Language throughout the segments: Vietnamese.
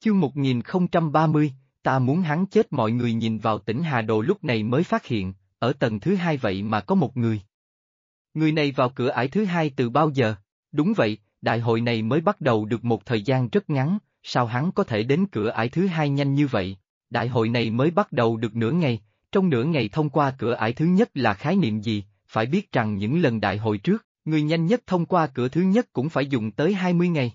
Chương 1030, ta muốn hắn chết. Mọi người nhìn vào Tỉnh Hà Đồ lúc này mới phát hiện, ở tầng thứ hai vậy mà có một người. Người này vào cửa ải thứ hai từ bao giờ? Đúng vậy, đại hội này mới bắt đầu được một thời gian rất ngắn, sao hắn có thể đến cửa ải thứ hai nhanh như vậy? Đại hội này mới bắt đầu được nửa ngày, trong nửa ngày thông qua cửa ải thứ nhất là khái niệm gì? Phải biết rằng những lần đại hội trước, người nhanh nhất thông qua cửa thứ nhất cũng phải dùng tới 20 ngày.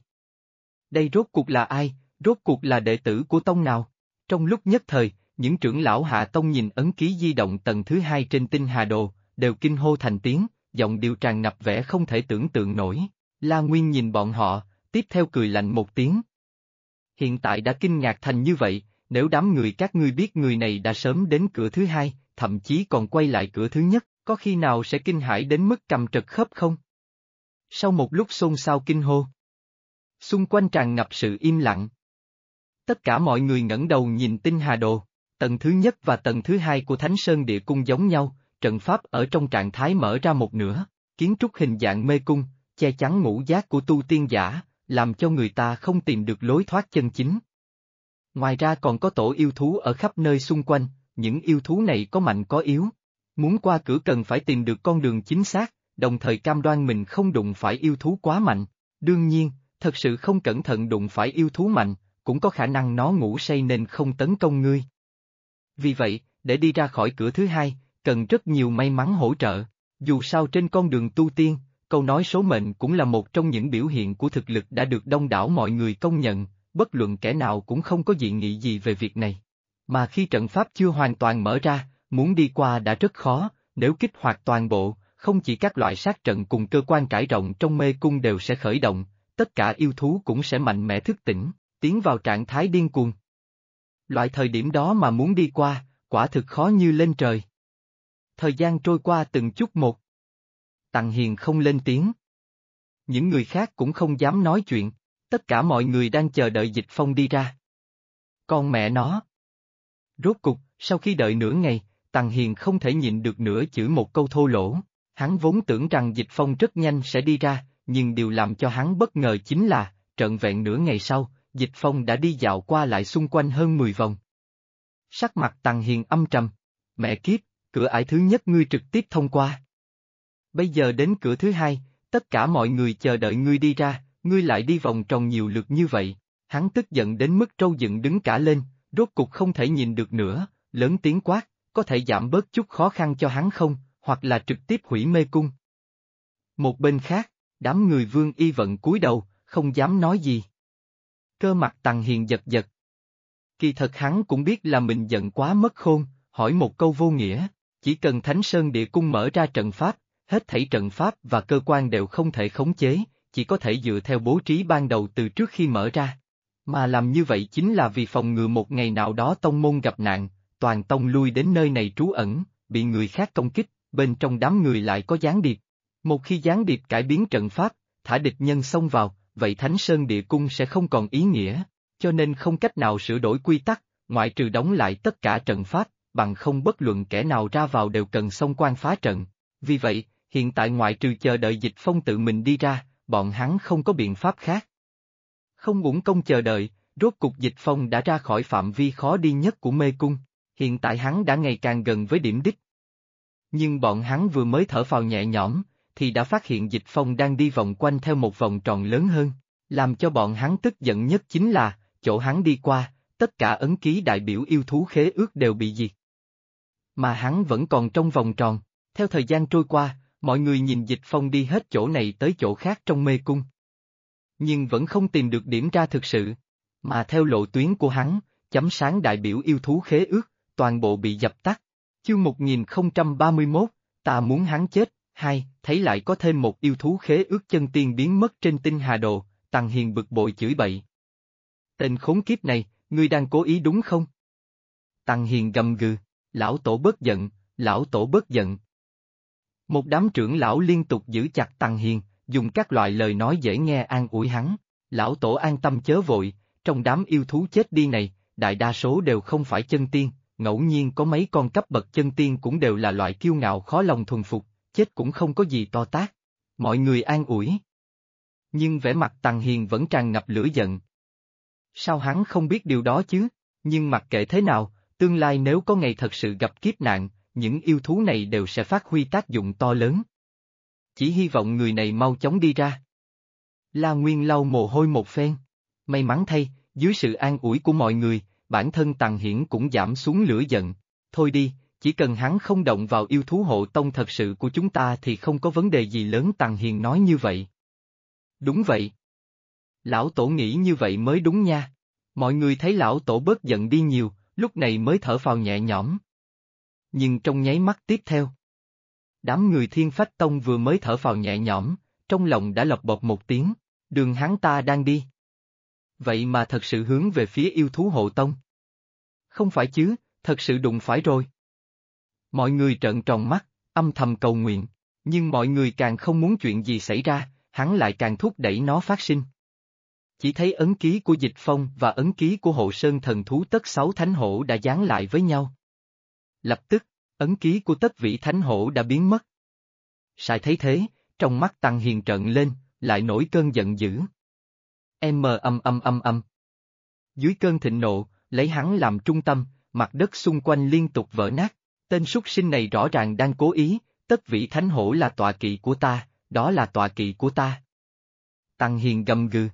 Đây rốt cuộc là ai? Rốt cuộc là đệ tử của tông nào? Trong lúc nhất thời, những trưởng lão hạ tông nhìn ấn ký di động tầng thứ hai trên tinh hà đồ, đều kinh hô thành tiếng, giọng điệu tràn ngập vẻ không thể tưởng tượng nổi. La Nguyên nhìn bọn họ, tiếp theo cười lạnh một tiếng. Hiện tại đã kinh ngạc thành như vậy, nếu đám người các ngươi biết người này đã sớm đến cửa thứ hai, thậm chí còn quay lại cửa thứ nhất, có khi nào sẽ kinh hãi đến mức cầm trật khớp không? Sau một lúc xôn xao kinh hô, xung quanh tràn ngập sự im lặng. Tất cả mọi người ngẩng đầu nhìn tinh hà đồ, tầng thứ nhất và tầng thứ hai của Thánh Sơn Địa Cung giống nhau, trận pháp ở trong trạng thái mở ra một nửa, kiến trúc hình dạng mê cung, che chắn ngũ giác của tu tiên giả, làm cho người ta không tìm được lối thoát chân chính. Ngoài ra còn có tổ yêu thú ở khắp nơi xung quanh, những yêu thú này có mạnh có yếu. Muốn qua cửa cần phải tìm được con đường chính xác, đồng thời cam đoan mình không đụng phải yêu thú quá mạnh. Đương nhiên, thật sự không cẩn thận đụng phải yêu thú mạnh, cũng có khả năng nó ngủ say nên không tấn công ngươi. Vì vậy, để đi ra khỏi cửa thứ hai, cần rất nhiều may mắn hỗ trợ. Dù sao trên con đường tu tiên, câu nói số mệnh cũng là một trong những biểu hiện của thực lực đã được đông đảo mọi người công nhận, bất luận kẻ nào cũng không có dị nghị gì về việc này. Mà khi trận pháp chưa hoàn toàn mở ra, muốn đi qua đã rất khó, nếu kích hoạt toàn bộ, không chỉ các loại sát trận cùng cơ quan trải rộng trong mê cung đều sẽ khởi động, tất cả yêu thú cũng sẽ mạnh mẽ thức tỉnh, tiến vào trạng thái điên cuồng. Loại thời điểm đó mà muốn đi qua, quả thực khó như lên trời. Thời gian trôi qua từng chút một. Tằng Hiền không lên tiếng. Những người khác cũng không dám nói chuyện, tất cả mọi người đang chờ đợi Dịch Phong đi ra. Con mẹ nó! Rốt cục, sau khi đợi nửa ngày, Tằng Hiền không thể nhịn được nữa chửi một câu thô lỗ. Hắn vốn tưởng rằng Dịch Phong rất nhanh sẽ đi ra, nhưng điều làm cho hắn bất ngờ chính là, trọn vẹn nửa ngày sau, Dịch Phong đã đi dạo qua lại xung quanh hơn 10 vòng. Sắc mặt Tằng Hiền âm trầm. Mẹ kiếp, cửa ải thứ nhất ngươi trực tiếp thông qua. Bây giờ đến cửa thứ hai, tất cả mọi người chờ đợi ngươi đi ra, ngươi lại đi vòng tròn nhiều lượt như vậy. Hắn tức giận đến mức râu dựng đứng cả lên, rốt cục không thể nhìn được nữa, lớn tiếng quát, có thể giảm bớt chút khó khăn cho hắn không, hoặc là trực tiếp hủy mê cung. Một bên khác, đám người Vương Y Vận cúi đầu, không dám nói gì. Cơ mặt Tằng Hiền giật giật. Kỳ thật hắn cũng biết là mình giận quá mất khôn, hỏi một câu vô nghĩa, chỉ cần Thánh Sơn Địa Cung mở ra trận pháp, hết thảy trận pháp và cơ quan đều không thể khống chế, chỉ có thể dựa theo bố trí ban đầu từ trước khi mở ra. Mà làm như vậy chính là vì phòng ngừa một ngày nào đó tông môn gặp nạn, toàn tông lui đến nơi này trú ẩn, bị người khác công kích, bên trong đám người lại có gián điệp. Một khi gián điệp cải biến trận pháp, thả địch nhân xông vào, vậy Thánh Sơn Địa Cung sẽ không còn ý nghĩa, cho nên không cách nào sửa đổi quy tắc, ngoại trừ đóng lại tất cả trận pháp, bằng không bất luận kẻ nào ra vào đều cần xông quan phá trận. Vì vậy, hiện tại ngoại trừ chờ đợi Dịch Phong tự mình đi ra, bọn hắn không có biện pháp khác. Không uổng công chờ đợi, rốt cục Dịch Phong đã ra khỏi phạm vi khó đi nhất của mê cung, hiện tại hắn đã ngày càng gần với điểm đích. Nhưng bọn hắn vừa mới thở phào nhẹ nhõm, thì đã phát hiện Dịch Phong đang đi vòng quanh theo một vòng tròn lớn hơn, làm cho bọn hắn tức giận nhất chính là, chỗ hắn đi qua, tất cả ấn ký đại biểu yêu thú khế ước đều bị diệt. Mà hắn vẫn còn trong vòng tròn, theo thời gian trôi qua, mọi người nhìn Dịch Phong đi hết chỗ này tới chỗ khác trong mê cung. Nhưng vẫn không tìm được điểm ra thực sự, mà theo lộ tuyến của hắn, chấm sáng đại biểu yêu thú khế ước, toàn bộ bị dập tắt. Chương 1031, ta muốn hắn chết. Hai, thấy lại có thêm một yêu thú khế ước chân tiên biến mất trên tinh hà đồ, Tằng Hiền bực bội chửi bậy. Tên khốn kiếp này, ngươi đang cố ý đúng không? Tằng Hiền gầm gừ, lão tổ bớt giận, lão tổ bớt giận. Một đám trưởng lão liên tục giữ chặt Tằng Hiền, dùng các loại lời nói dễ nghe an ủi hắn. Lão tổ an tâm chớ vội, trong đám yêu thú chết đi này, đại đa số đều không phải chân tiên, ngẫu nhiên có mấy con cấp bậc chân tiên cũng đều là loại kiêu ngạo khó lòng thuần phục, chết cũng không có gì to tát. Mọi người an ủi. Nhưng vẻ mặt Tằng Hiền vẫn tràn ngập lửa giận. Sao hắn không biết điều đó chứ? Nhưng mặc kệ thế nào, tương lai nếu có ngày thật sự gặp kiếp nạn, những yêu thú này đều sẽ phát huy tác dụng to lớn. Chỉ hy vọng người này mau chóng đi ra. La Nguyên lau mồ hôi một phen. May mắn thay, dưới sự an ủi của mọi người, bản thân Tằng Hiển cũng giảm xuống lửa giận. Thôi đi, chỉ cần hắn không động vào yêu thú hộ tông thật sự của chúng ta thì không có vấn đề gì lớn. Tằng Hiền nói như vậy. Đúng vậy. Lão Tổ nghĩ như vậy mới đúng nha. Mọi người thấy lão Tổ bớt giận đi nhiều, lúc này mới thở phào nhẹ nhõm. Nhưng trong nháy mắt tiếp theo, đám người Thiên Phách Tông vừa mới thở phào nhẹ nhõm, trong lòng đã lộc bộc một tiếng, đường hắn ta đang đi. Vậy mà thật sự hướng về phía yêu thú hộ tông. Không phải chứ, thật sự đụng phải rồi. Mọi người trợn tròn mắt, âm thầm cầu nguyện, nhưng mọi người càng không muốn chuyện gì xảy ra, hắn lại càng thúc đẩy nó phát sinh. Chỉ thấy ấn ký của Dịch Phong và ấn ký của Hộ Sơn Thần Thú Tất Sáu Thánh Hổ đã dán lại với nhau. Lập tức, ấn ký của Tất Vĩ Thánh Hổ đã biến mất. Sai thấy thế, trong mắt Tằng Hiền trợn lên, lại nổi cơn giận dữ. Dưới cơn thịnh nộ, lấy hắn làm trung tâm, mặt đất xung quanh liên tục vỡ nát. Tên súc sinh này rõ ràng đang cố ý, Tất Vĩ Thánh Hổ là tọa kỵ của ta, đó là tọa kỵ của ta. Tằng Hiền gầm gừ.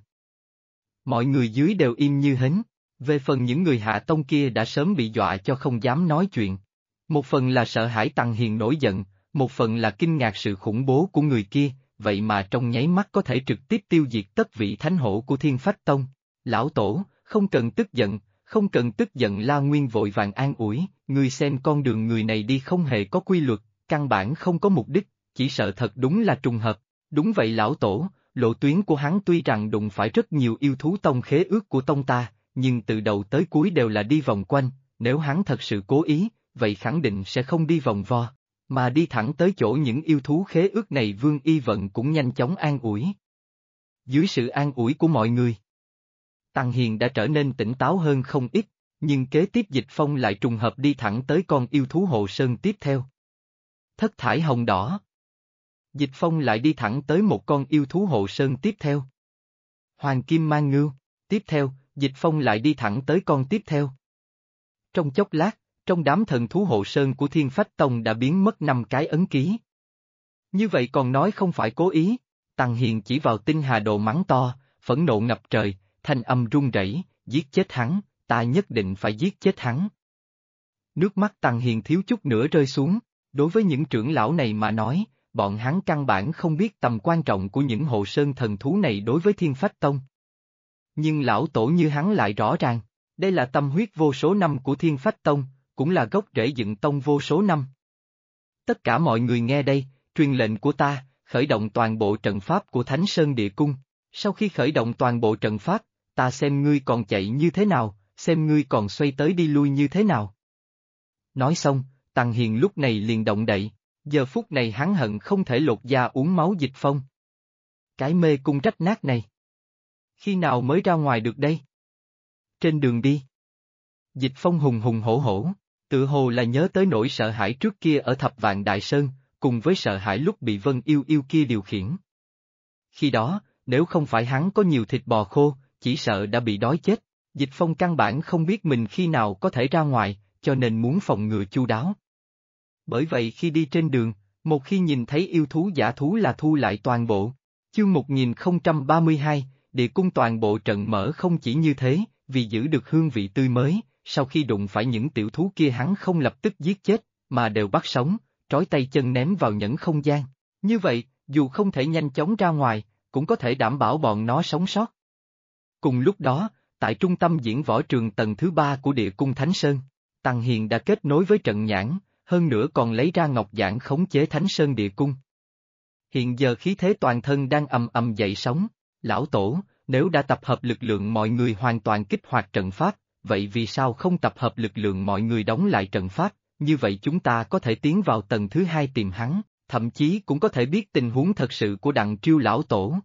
Mọi người dưới đều im như hến, về phần những người hạ tông kia đã sớm bị dọa cho không dám nói chuyện. Một phần là sợ hãi Tằng Hiền nổi giận, một phần là kinh ngạc sự khủng bố của người kia, vậy mà trong nháy mắt có thể trực tiếp tiêu diệt Tất Vĩ Thánh Hổ của Thiên Phách Tông. Lão Tổ, không cần tức giận, không cần tức giận. La Nguyên vội vàng an ủi, ngươi xem con đường người này đi không hề có quy luật, căn bản không có mục đích, chỉ sợ thật đúng là trùng hợp. Đúng vậy lão Tổ, lộ tuyến của hắn tuy rằng đụng phải rất nhiều yêu thú tông khế ước của tông ta, nhưng từ đầu tới cuối đều là đi vòng quanh, nếu hắn thật sự cố ý, vậy khẳng định sẽ không đi vòng vo, mà đi thẳng tới chỗ những yêu thú khế ước này. Vương Y Vận cũng nhanh chóng an ủi. Dưới sự an ủi của mọi người, Tằng Hiền đã trở nên tỉnh táo hơn không ít, nhưng kế tiếp Dịch Phong lại trùng hợp đi thẳng tới con yêu thú Hộ Sơn tiếp theo. Thất thải hồng đỏ. Dịch Phong lại đi thẳng tới một con yêu thú Hộ Sơn tiếp theo. Hoàng kim mang ngưu, tiếp theo, Dịch Phong lại đi thẳng tới con tiếp theo. Trong chốc lát, trong đám thần thú Hộ Sơn của Thiên Phách Tông đã biến mất 5 cái ấn ký. Như vậy còn nói không phải cố ý, Tằng Hiền chỉ vào Tinh Hà Đồ mắng to, phẫn nộ ngập trời, thanh âm run rẩy, giết chết hắn, ta nhất định phải giết chết hắn. Nước mắt Tằng Hiền thiếu chút nữa rơi xuống, đối với những trưởng lão này mà nói, bọn hắn căn bản không biết tầm quan trọng của những Hộ Sơn thần thú này đối với Thiên Phách Tông. Nhưng lão tổ như hắn lại rõ ràng, đây là tâm huyết vô số năm của Thiên Phách Tông, cũng là gốc rễ dựng tông vô số năm. Tất cả mọi người nghe đây, truyền lệnh của ta, khởi động toàn bộ trận pháp của Thánh Sơn Địa Cung. Sau khi khởi động toàn bộ trận pháp, ta xem ngươi còn chạy như thế nào, xem ngươi còn xoay tới đi lui như thế nào. Nói xong, Tằng Hiền lúc này liền động đậy, giờ phút này hắn hận không thể lột da uống máu Dịch Phong. Cái mê cung rách nát này. Khi nào mới ra ngoài được đây? Trên đường đi. Dịch Phong hùng hùng hổ hổ, tự hồ là nhớ tới nỗi sợ hãi trước kia ở Thập Vạn Đại Sơn, cùng với sợ hãi lúc bị Vân Yêu Yêu kia điều khiển. Khi đó, nếu không phải hắn có nhiều thịt bò khô, chỉ sợ đã bị đói chết. Dịch Phong căn bản không biết mình khi nào có thể ra ngoài, cho nên muốn phòng ngừa chu đáo. Bởi vậy khi đi trên đường, một khi nhìn thấy yêu thú giả thú là thu lại toàn bộ. Chương 1032, địa cung toàn bộ trận mở. Không chỉ như thế, vì giữ được hương vị tươi mới, sau khi đụng phải những tiểu thú kia hắn không lập tức giết chết, mà đều bắt sống, trói tay chân ném vào nhẫn không gian. Như vậy, dù không thể nhanh chóng ra ngoài, cũng có thể đảm bảo bọn nó sống sót. Cùng lúc đó, tại trung tâm diễn võ trường tầng thứ 3 của địa cung Thánh Sơn, Tằng Hiền đã kết nối với trận nhãn, hơn nữa còn lấy ra ngọc giản khống chế Thánh Sơn địa cung. Hiện giờ khí thế toàn thân đang ầm ầm dậy sóng. Lão Tổ, nếu đã tập hợp lực lượng mọi người hoàn toàn kích hoạt trận pháp, vậy vì sao không tập hợp lực lượng mọi người đóng lại trận pháp, như vậy chúng ta có thể tiến vào tầng thứ 2 tìm hắn, thậm chí cũng có thể biết tình huống thật sự của Đặng Triêu lão Tổ.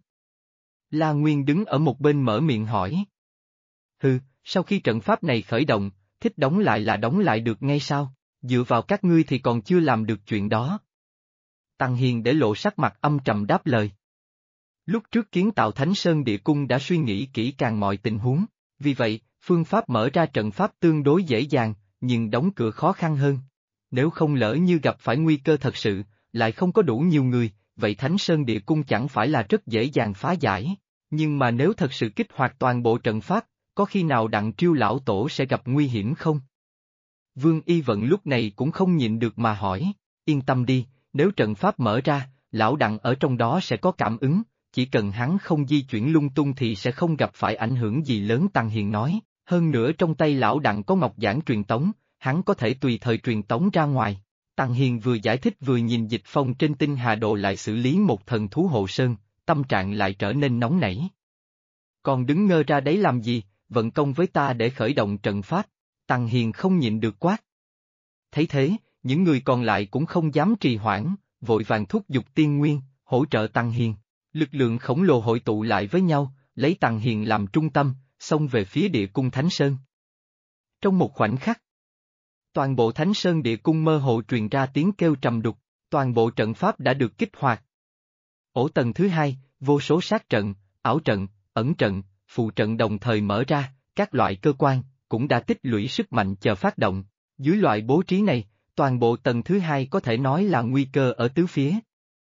La Nguyên đứng ở một bên mở miệng hỏi. Hừ, sau khi trận pháp này khởi động, thích đóng lại là đóng lại được ngay sao, dựa vào các ngươi thì còn chưa làm được chuyện đó. Tằng Hiền để lộ sắc mặt âm trầm đáp lời. Lúc trước kiến tạo Thánh Sơn địa cung đã suy nghĩ kỹ càng mọi tình huống, Vì vậy, phương pháp mở ra trận pháp tương đối dễ dàng, nhưng đóng cửa khó khăn hơn. Nếu không lỡ như gặp phải nguy cơ thật sự, lại không có đủ nhiều người, vậy Thánh Sơn Địa Cung chẳng phải là rất dễ dàng phá giải. Nhưng mà nếu thật sự kích hoạt toàn bộ trận pháp, có khi nào Đặng Triêu lão tổ sẽ gặp nguy hiểm không? Vương Y Vận lúc này cũng không nhịn được mà hỏi, yên tâm đi, nếu trận pháp mở ra, lão Đặng ở trong đó sẽ có cảm ứng, chỉ cần hắn không di chuyển lung tung thì sẽ không gặp phải ảnh hưởng gì lớn. Tăng Hiền nói, hơn nữa trong tay lão Đặng có ngọc giản truyền tống, hắn có thể tùy thời truyền tống ra ngoài. Tăng Hiền vừa giải thích vừa nhìn Dịch Phong trên tinh hà đồ lại xử lý một thần thú hộ sơn, tâm trạng lại trở nên nóng nảy. Còn đứng ngơ ra đấy làm gì, vận công với ta để khởi động trận pháp. Tăng Hiền không nhịn được quát. Thấy thế, những người còn lại cũng không dám trì hoãn, vội vàng thúc giục tiên nguyên, hỗ trợ Tăng Hiền. Lực lượng khổng lồ hội tụ lại với nhau, lấy Tăng Hiền làm trung tâm, xông về phía địa cung Thánh Sơn. Trong một khoảnh khắc, toàn bộ Thánh Sơn địa cung mơ hồ truyền ra tiếng kêu trầm đục, toàn bộ trận pháp đã được kích hoạt. Ổ tầng thứ hai, vô số sát trận, ảo trận, ẩn trận, phù trận đồng thời mở ra, các loại cơ quan cũng đã tích lũy sức mạnh chờ phát động. Dưới loại bố trí này, toàn bộ tầng thứ hai có thể nói là nguy cơ ở tứ phía.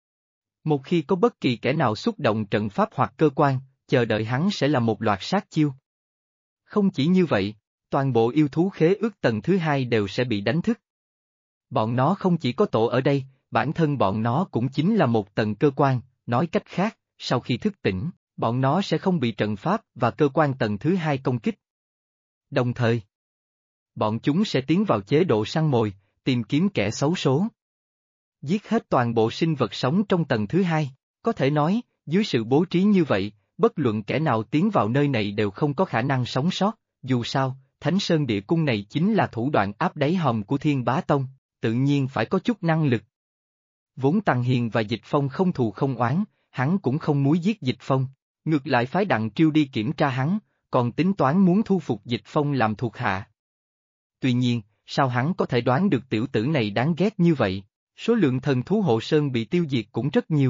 Một khi có bất kỳ kẻ nào xúc động trận pháp hoặc cơ quan, chờ đợi hắn sẽ là một loạt sát chiêu. Không chỉ như vậy, toàn bộ yêu thú khế ước tầng thứ hai đều sẽ bị đánh thức. Bọn nó không chỉ có tổ ở đây, bản thân bọn nó cũng chính là một tầng cơ quan, nói cách khác, sau khi thức tỉnh, bọn nó sẽ không bị trận pháp và cơ quan tầng thứ hai công kích. Đồng thời, bọn chúng sẽ tiến vào chế độ săn mồi, tìm kiếm kẻ xấu số. Giết hết toàn bộ sinh vật sống trong tầng thứ hai, có thể nói, dưới sự bố trí như vậy, bất luận kẻ nào tiến vào nơi này đều không có khả năng sống sót, dù sao, Thánh Sơn Địa Cung này chính là thủ đoạn áp đáy hòm của Thiên Bá Tông, tự nhiên phải có chút năng lực. Vốn Tăng Hiền và Dịch Phong không thù không oán, hắn cũng không muốn giết Dịch Phong, ngược lại phái Đặng Triêu đi kiểm tra hắn, còn tính toán muốn thu phục Dịch Phong làm thuộc hạ. Tuy nhiên, sao hắn có thể đoán được tiểu tử này đáng ghét như vậy, số lượng thần thú hộ sơn bị tiêu diệt cũng rất nhiều.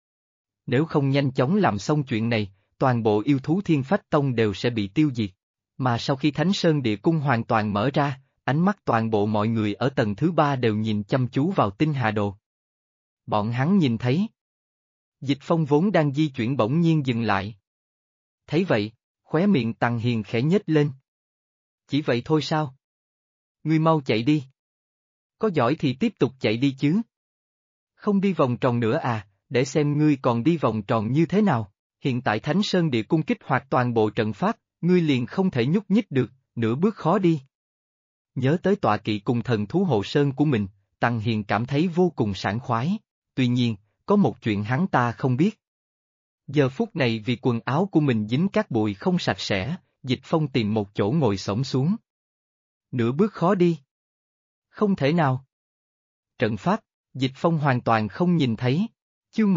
Nếu không nhanh chóng làm xong chuyện này, toàn bộ yêu thú Thiên Phách Tông đều sẽ bị tiêu diệt. Mà sau khi Thánh Sơn Địa Cung hoàn toàn mở ra, ánh mắt toàn bộ mọi người ở tầng thứ ba đều nhìn chăm chú vào tinh hà đồ. Bọn hắn nhìn thấy. Dịch Phong vốn đang di chuyển bỗng nhiên dừng lại. Thấy vậy, khóe miệng Tăng Hiền khẽ nhếch lên. Chỉ vậy thôi sao? Ngươi mau chạy đi. Có giỏi thì tiếp tục chạy đi chứ. Không đi vòng tròn nữa à, để xem ngươi còn đi vòng tròn như thế nào. Hiện tại Thánh Sơn Địa Cung kích hoạt toàn bộ trận pháp, ngươi liền không thể nhúc nhích được, nửa bước khó đi. Nhớ tới tọa kỵ cùng thần thú hộ sơn của mình, Tăng Hiền cảm thấy vô cùng sảng khoái. Tuy nhiên, có một chuyện hắn ta không biết. Giờ phút này vì quần áo của mình dính cát bụi không sạch sẽ, Dịch Phong tìm một chỗ ngồi xổm xuống. Nửa bước khó đi. Không thể nào. Trận pháp, Dịch Phong hoàn toàn không nhìn thấy. Chương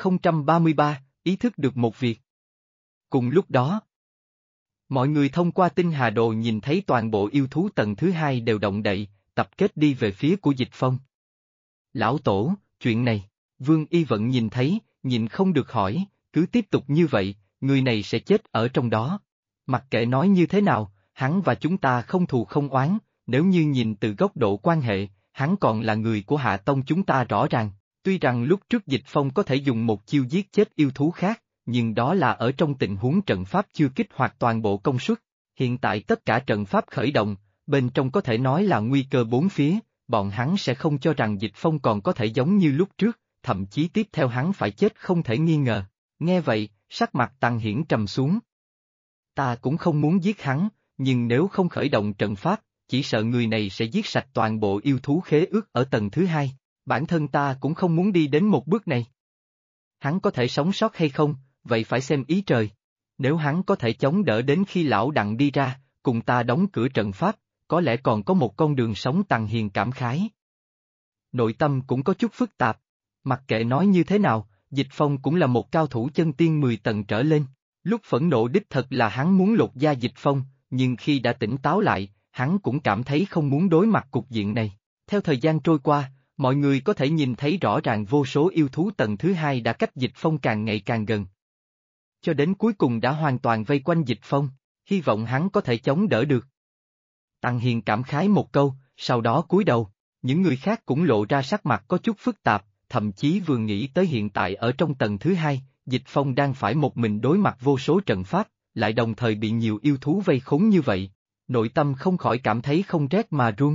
1033, ý thức được một việc. Cùng lúc đó, mọi người thông qua tinh hà đồ nhìn thấy toàn bộ yêu thú tầng thứ hai đều động đậy, tập kết đi về phía của Dịch Phong. Lão Tổ, chuyện này, Vương Y Vận nhìn thấy, nhìn không được hỏi, cứ tiếp tục như vậy, người này sẽ chết ở trong đó. Mặc kệ nói như thế nào, hắn và chúng ta không thù không oán, nếu như nhìn từ góc độ quan hệ, hắn còn là người của Hạ Tông chúng ta rõ ràng. Tuy rằng lúc trước Dịch Phong có thể dùng một chiêu giết chết yêu thú khác, nhưng đó là ở trong tình huống trận pháp chưa kích hoạt toàn bộ công suất. Hiện tại tất cả trận pháp khởi động, bên trong có thể nói là nguy cơ bốn phía, bọn hắn sẽ không cho rằng Dịch Phong còn có thể giống như lúc trước, thậm chí tiếp theo hắn phải chết không thể nghi ngờ. Nghe vậy, sắc mặt Tăng Hiển trầm xuống. Ta cũng không muốn giết hắn, nhưng nếu không khởi động trận pháp, chỉ sợ người này sẽ giết sạch toàn bộ yêu thú khế ước ở tầng thứ hai. Bản thân ta cũng không muốn đi đến một bước này. Hắn có thể sống sót hay không, vậy phải xem ý trời. Nếu hắn có thể chống đỡ đến khi lão Đặng đi ra, cùng ta đóng cửa trận pháp, có lẽ còn có một con đường sống. Tăng Hiền cảm khái. Nội tâm cũng có chút phức tạp. Mặc kệ nói như thế nào, Dịch Phong cũng là một cao thủ chân tiên 10 tầng trở lên. Lúc phẫn nộ đích thật là hắn muốn lột da Dịch Phong, nhưng khi đã tỉnh táo lại, hắn cũng cảm thấy không muốn đối mặt cục diện này. Theo thời gian trôi qua, mọi người có thể nhìn thấy rõ ràng vô số yêu thú tầng thứ hai đã cách Dịch Phong càng ngày càng gần. Cho đến cuối cùng đã hoàn toàn vây quanh Dịch Phong. hy vọng hắn có thể chống đỡ được. Tăng Hiền cảm khái một câu, sau đó cúi đầu, những người khác cũng lộ ra sắc mặt có chút phức tạp, thậm chí vừa nghĩ tới hiện tại ở trong tầng thứ hai, Dịch Phong đang phải một mình đối mặt vô số trận pháp, lại đồng thời bị nhiều yêu thú vây khốn như vậy, nội tâm không khỏi cảm thấy không rét mà run.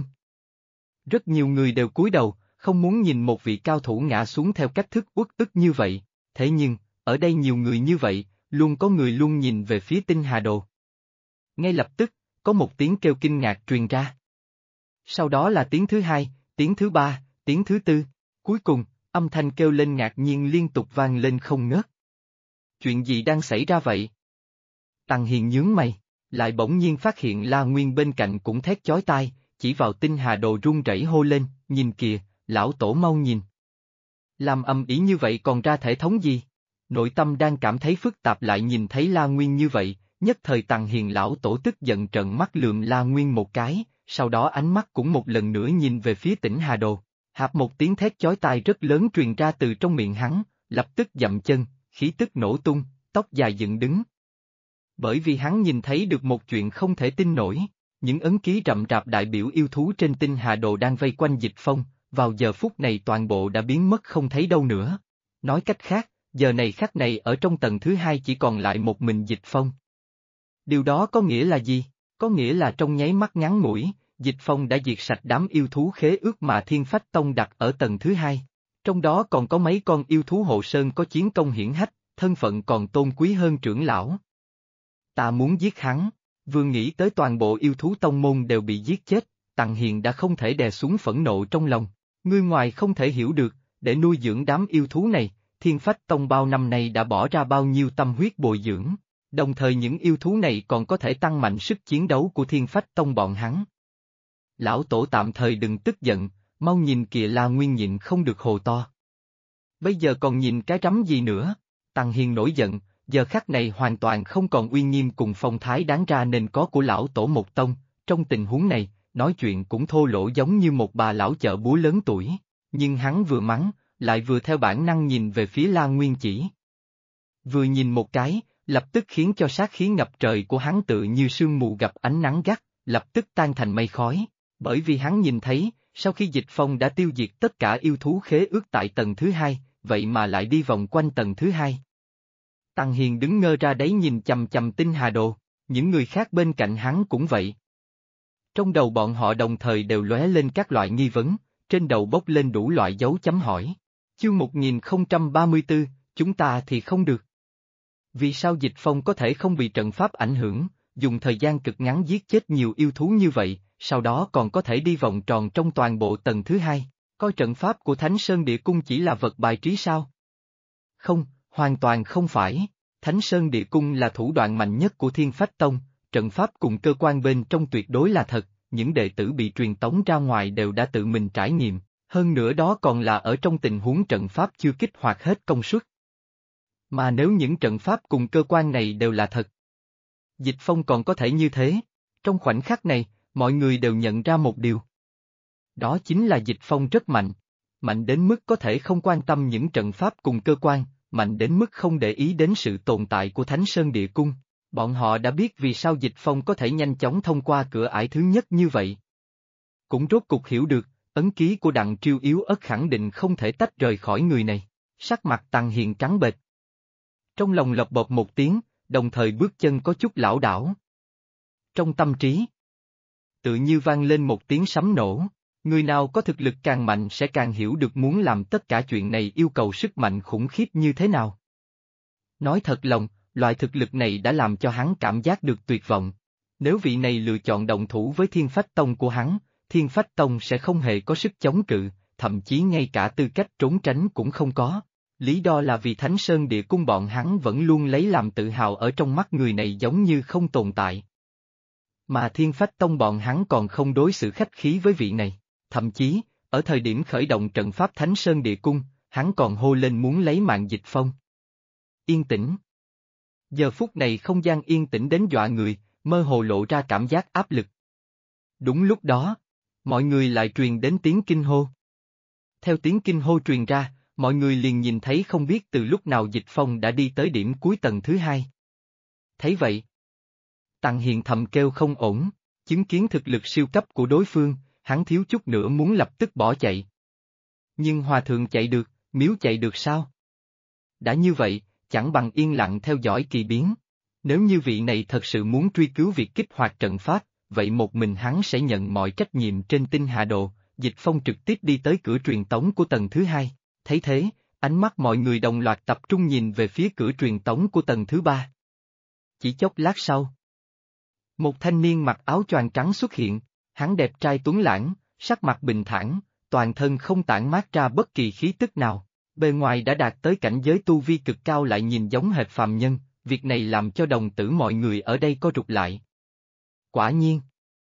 Rất nhiều người đều cúi đầu, không muốn nhìn một vị cao thủ ngã xuống theo cách thức uất ức như vậy, thế nhưng, ở đây nhiều người như vậy, luôn có người luôn nhìn về phía Tinh Hà Đồ. Ngay lập tức, có một tiếng kêu kinh ngạc truyền ra. Sau đó là tiếng thứ hai, tiếng thứ ba, tiếng thứ tư, cuối cùng, âm thanh kêu lên ngạc nhiên liên tục vang lên không ngớt. Chuyện gì đang xảy ra vậy? Tăng Hiền nhướng mày, lại bỗng nhiên phát hiện La Nguyên bên cạnh cũng thét chói tai, chỉ vào Tinh Hà Đồ run rẩy hô lên, nhìn kìa, lão tổ mau nhìn. Làm ầm ĩ như vậy còn ra thể thống gì? Nội tâm đang cảm thấy phức tạp lại nhìn thấy La Nguyên như vậy, nhất thời Tăng Hiền lão tổ tức giận trợn mắt lườm La Nguyên một cái, sau đó ánh mắt cũng một lần nữa nhìn về phía Tinh Hà Đồ. Hạp một tiếng thét chói tai rất lớn truyền ra từ trong miệng hắn, lập tức dậm chân, khí tức nổ tung, tóc dài dựng đứng. Bởi vì hắn nhìn thấy được một chuyện không thể tin nổi, những ấn ký rậm rạp đại biểu yêu thú trên Tinh Hà Đồ đang vây quanh Dịch Phong, vào giờ phút này toàn bộ đã biến mất không thấy đâu nữa. Nói cách khác, giờ này khắc này ở trong tầng thứ hai chỉ còn lại một mình Dịch Phong. Điều đó có nghĩa là gì? Có nghĩa là trong nháy mắt ngắn ngủi, Dịch Phong đã diệt sạch đám yêu thú khế ước mà Thiên Phách Tông đặt ở tầng thứ hai. Trong đó còn có mấy con yêu thú hộ sơn có chiến công hiển hách, thân phận còn tôn quý hơn trưởng lão. Ta muốn giết hắn, vừa nghĩ tới toàn bộ yêu thú tông môn đều bị giết chết, Tăng Hiền đã không thể đè xuống phẫn nộ trong lòng. Ngươi ngoài không thể hiểu được, để nuôi dưỡng đám yêu thú này, Thiên Phách Tông bao năm nay đã bỏ ra bao nhiêu tâm huyết bồi dưỡng, đồng thời những yêu thú này còn có thể tăng mạnh sức chiến đấu của Thiên Phách Tông bọn hắn. Lão tổ tạm thời đừng tức giận, mau nhìn kìa La Nguyên nhịn không được hồ to. Bây giờ còn nhìn cái rắm gì nữa? Tăng Hiền nổi giận, giờ khắc này hoàn toàn không còn uy nghiêm cùng phong thái đáng ra nên có của lão tổ một tông, trong tình huống này, nói chuyện cũng thô lỗ giống như một bà lão chợ búa lớn tuổi, nhưng hắn vừa mắng, lại vừa theo bản năng nhìn về phía La Nguyên chỉ. Vừa nhìn một cái, lập tức khiến cho sát khí ngập trời của hắn tự như sương mù gặp ánh nắng gắt, lập tức tan thành mây khói, bởi vì hắn nhìn thấy, sau khi Dịch Phong đã tiêu diệt tất cả yêu thú khế ước tại tầng thứ hai, vậy mà lại đi vòng quanh tầng thứ hai. Tăng Hiền đứng ngơ ra đấy nhìn chằm chằm Tinh Hà Đồ, những người khác bên cạnh hắn cũng vậy. Trong đầu bọn họ đồng thời đều lóe lên các loại nghi vấn, trên đầu bốc lên đủ loại dấu chấm hỏi. Chương 1034, chúng ta thì không được. Vì sao Dịch Phong có thể không bị trận pháp ảnh hưởng, dùng thời gian cực ngắn giết chết nhiều yêu thú như vậy, sau đó còn có thể đi vòng tròn trong toàn bộ tầng thứ hai, coi trận pháp của Thánh Sơn Địa Cung chỉ là vật bài trí sao? Không, hoàn toàn không phải. Thánh Sơn Địa Cung là thủ đoạn mạnh nhất của Thiên Phách Tông, trận pháp cùng cơ quan bên trong tuyệt đối là thật, những đệ tử bị truyền tống ra ngoài đều đã tự mình trải nghiệm, hơn nữa đó còn là ở trong tình huống trận pháp chưa kích hoạt hết công suất. Mà nếu những trận pháp cùng cơ quan này đều là thật, Dịch Phong còn có thể như thế, trong khoảnh khắc này, mọi người đều nhận ra một điều. Đó chính là Dịch Phong rất mạnh, mạnh đến mức có thể không quan tâm những trận pháp cùng cơ quan, mạnh đến mức không để ý đến sự tồn tại của Thánh Sơn Địa Cung. Bọn họ đã biết vì sao Dịch Phong có thể nhanh chóng thông qua cửa ải thứ nhất như vậy. Cũng rốt cục hiểu được, ấn ký của Đặng Triêu yếu ớt khẳng định không thể tách rời khỏi người này, sắc mặt Tăng Hiền trắng bệch. Trong lòng lộc bộp một tiếng, đồng thời bước chân có chút lảo đảo. Trong tâm trí, tự như vang lên một tiếng sấm nổ, người nào có thực lực càng mạnh sẽ càng hiểu được muốn làm tất cả chuyện này yêu cầu sức mạnh khủng khiếp như thế nào. Nói thật lòng, loại thực lực này đã làm cho hắn cảm giác được tuyệt vọng. Nếu vị này lựa chọn động thủ với Thiên Phách Tông của hắn, Thiên Phách Tông sẽ không hề có sức chống cự, thậm chí ngay cả tư cách trốn tránh cũng không có. Lý do là vì Thánh Sơn Địa Cung bọn hắn vẫn luôn lấy làm tự hào ở trong mắt người này giống như không tồn tại. Mà Thiên Phách Tông bọn hắn còn không đối xử khách khí với vị này, thậm chí, ở thời điểm khởi động trận pháp Thánh Sơn Địa Cung, hắn còn hô lên muốn lấy mạng Dịch Phong. Yên tĩnh. Giờ phút này không gian yên tĩnh đến dọa người, mơ hồ lộ ra cảm giác áp lực. Đúng lúc đó, mọi người lại truyền đến tiếng kinh hô. Theo tiếng kinh hô truyền ra, mọi người liền nhìn thấy không biết từ lúc nào Dịch Phong đã đi tới điểm cuối tầng thứ hai. Thấy vậy, Tằng Hiền thầm kêu không ổn, chứng kiến thực lực siêu cấp của đối phương, hắn thiếu chút nữa muốn lập tức bỏ chạy. Nhưng hòa thượng chạy được, miếu chạy được sao? Đã như vậy, chẳng bằng yên lặng theo dõi kỳ biến. Nếu như vị này thật sự muốn truy cứu việc kích hoạt trận pháp, vậy một mình hắn sẽ nhận mọi trách nhiệm trên tinh hà đồ. Dịch Phong trực tiếp đi tới cửa truyền tống của tầng thứ hai. Thấy thế, ánh mắt mọi người đồng loạt tập trung nhìn về phía cửa truyền tống của tầng thứ ba. Chỉ chốc lát sau, một thanh niên mặc áo choàng trắng xuất hiện, hắn đẹp trai tuấn lãng, sắc mặt bình thản, toàn thân không tản mát ra bất kỳ khí tức nào, bề ngoài đã đạt tới cảnh giới tu vi cực cao lại nhìn giống hệt phàm nhân, việc này làm cho đồng tử mọi người ở đây co rụt lại. Quả nhiên,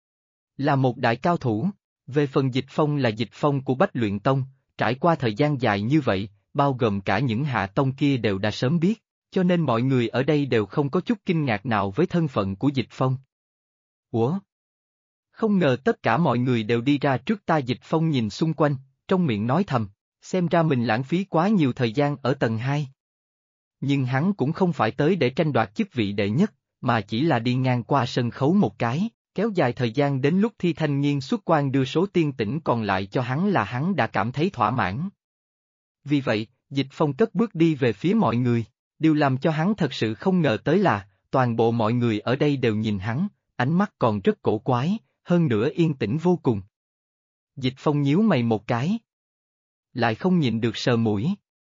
là một đại cao thủ. Về phần Dịch Phong là Dịch Phong của Bách Luyện Tông, trải qua thời gian dài như vậy, bao gồm cả những hạ tông kia đều đã sớm biết, cho nên mọi người ở đây đều không có chút kinh ngạc nào với thân phận của Dịch Phong. Ủa? Không ngờ tất cả mọi người đều đi ra trước ta. Dịch Phong nhìn xung quanh, trong miệng nói thầm, xem ra mình lãng phí quá nhiều thời gian ở tầng 2. Nhưng hắn cũng không phải tới để tranh đoạt chức vị đệ nhất, mà chỉ là đi ngang qua sân khấu một cái, kéo dài thời gian đến lúc Thi Thanh Nghiên xuất quan đưa số tiên tĩnh còn lại cho hắn là hắn đã cảm thấy thỏa mãn. Vì vậy, Dịch Phong cất bước đi về phía mọi người, điều làm cho hắn thật sự không ngờ tới là, toàn bộ mọi người ở đây đều nhìn hắn, ánh mắt còn rất cổ quái, hơn nữa yên tĩnh vô cùng. Dịch Phong nhíu mày một cái. Lại không nhìn được sờ mũi.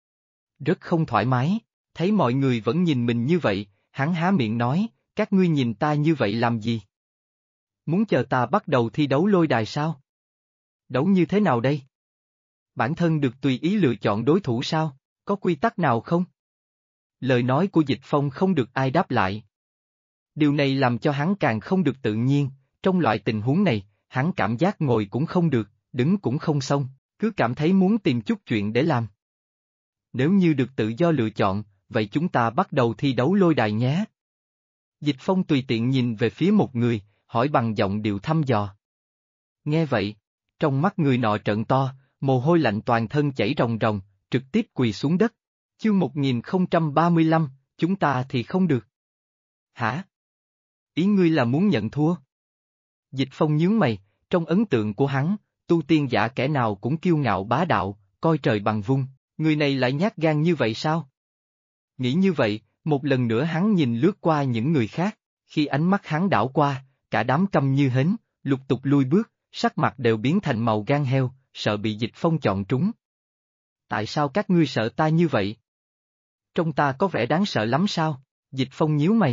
Rất không thoải mái, thấy mọi người vẫn nhìn mình như vậy, hắn há miệng nói, các ngươi nhìn ta như vậy làm gì? Muốn chờ ta bắt đầu thi đấu lôi đài sao? Đấu như thế nào đây? Bản thân được tùy ý lựa chọn đối thủ sao, có quy tắc nào không? Lời nói của Dịch Phong không được ai đáp lại. Điều này làm cho hắn càng không được tự nhiên, trong loại tình huống này, hắn cảm giác ngồi cũng không được, đứng cũng không xong, cứ cảm thấy muốn tìm chút chuyện để làm. Nếu như được tự do lựa chọn, vậy chúng ta bắt đầu thi đấu lôi đài nhé. Dịch Phong tùy tiện nhìn về phía một người, hỏi bằng giọng điệu thăm dò. Nghe vậy, trong mắt người nọ trợn to, mồ hôi lạnh toàn thân chảy ròng ròng, trực tiếp quỳ xuống đất. Chương 1035, chúng ta thì không được. Hả? Ý ngươi là muốn nhận thua? Dịch Phong nhướng mày, trong ấn tượng của hắn, tu tiên giả kẻ nào cũng kiêu ngạo bá đạo, coi trời bằng vung, người này lại nhát gan như vậy sao? Nghĩ như vậy, một lần nữa hắn nhìn lướt qua những người khác, khi ánh mắt hắn đảo qua, cả đám câm như hến, lục tục lui bước, sắc mặt đều biến thành màu gan heo, sợ bị Dịch Phong chọn trúng. Tại sao các ngươi sợ ta như vậy? Trông ta có vẻ đáng sợ lắm sao? Dịch Phong nhíu mày.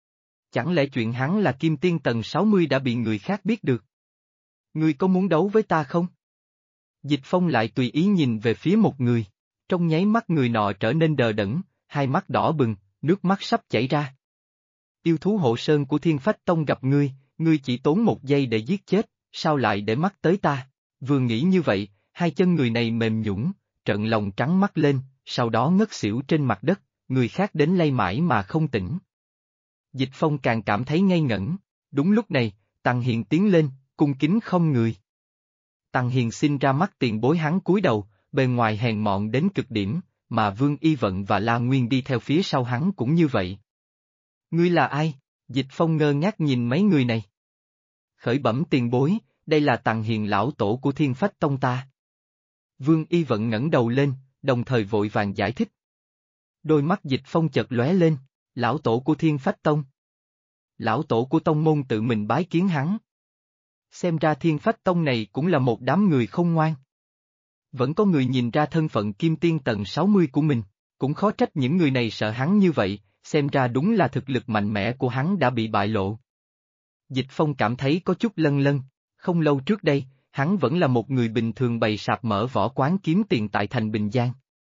Chẳng lẽ chuyện hắn là kim tiên tầng 60 đã bị người khác biết được? Ngươi có muốn đấu với ta không? Dịch Phong lại tùy ý nhìn về phía một người, trong nháy mắt người nọ trở nên đờ đẫn, hai mắt đỏ bừng, nước mắt sắp chảy ra. Yêu thú hộ sơn của Thiên Phách Tông gặp ngươi, ngươi chỉ tốn 1 giây để giết chết, sao lại để mắt tới ta? Vừa nghĩ như vậy, hai chân người này mềm nhũn, trợn lòng trắng mắt lên, sau đó ngất xỉu trên mặt đất, người khác đến lay mãi mà không tỉnh. Dịch Phong càng cảm thấy ngây ngẩn, đúng lúc này, Tằng Hiền tiến lên, cung kính không người. Tằng Hiền xin ra mắt tiền bối, hắn cúi đầu, bề ngoài hèn mọn đến cực điểm, mà Vương Y Vận và La Nguyên đi theo phía sau hắn cũng như vậy. Ngươi là ai? Dịch Phong ngơ ngác nhìn mấy người này. Khởi bẩm tiền bối, đây là Tằng Hiền lão tổ của Thiên Phách Tông ta. Vương Y Vận ngẩng đầu lên, đồng thời vội vàng giải thích. Đôi mắt Dịch Phong chợt lóe lên, lão tổ của Thiên Phách Tông. Lão tổ của tông môn tự mình bái kiến hắn. Xem ra Thiên Phách Tông này cũng là một đám người không ngoan. Vẫn có người nhìn ra thân phận kim tiên tầng 60 của mình, cũng khó trách những người này sợ hắn như vậy, xem ra đúng là thực lực mạnh mẽ của hắn đã bị bại lộ. Dịch Phong cảm thấy có chút lân lân, không lâu trước đây, hắn vẫn là một người bình thường bày sạp mở võ quán kiếm tiền tại thành Bình Giang.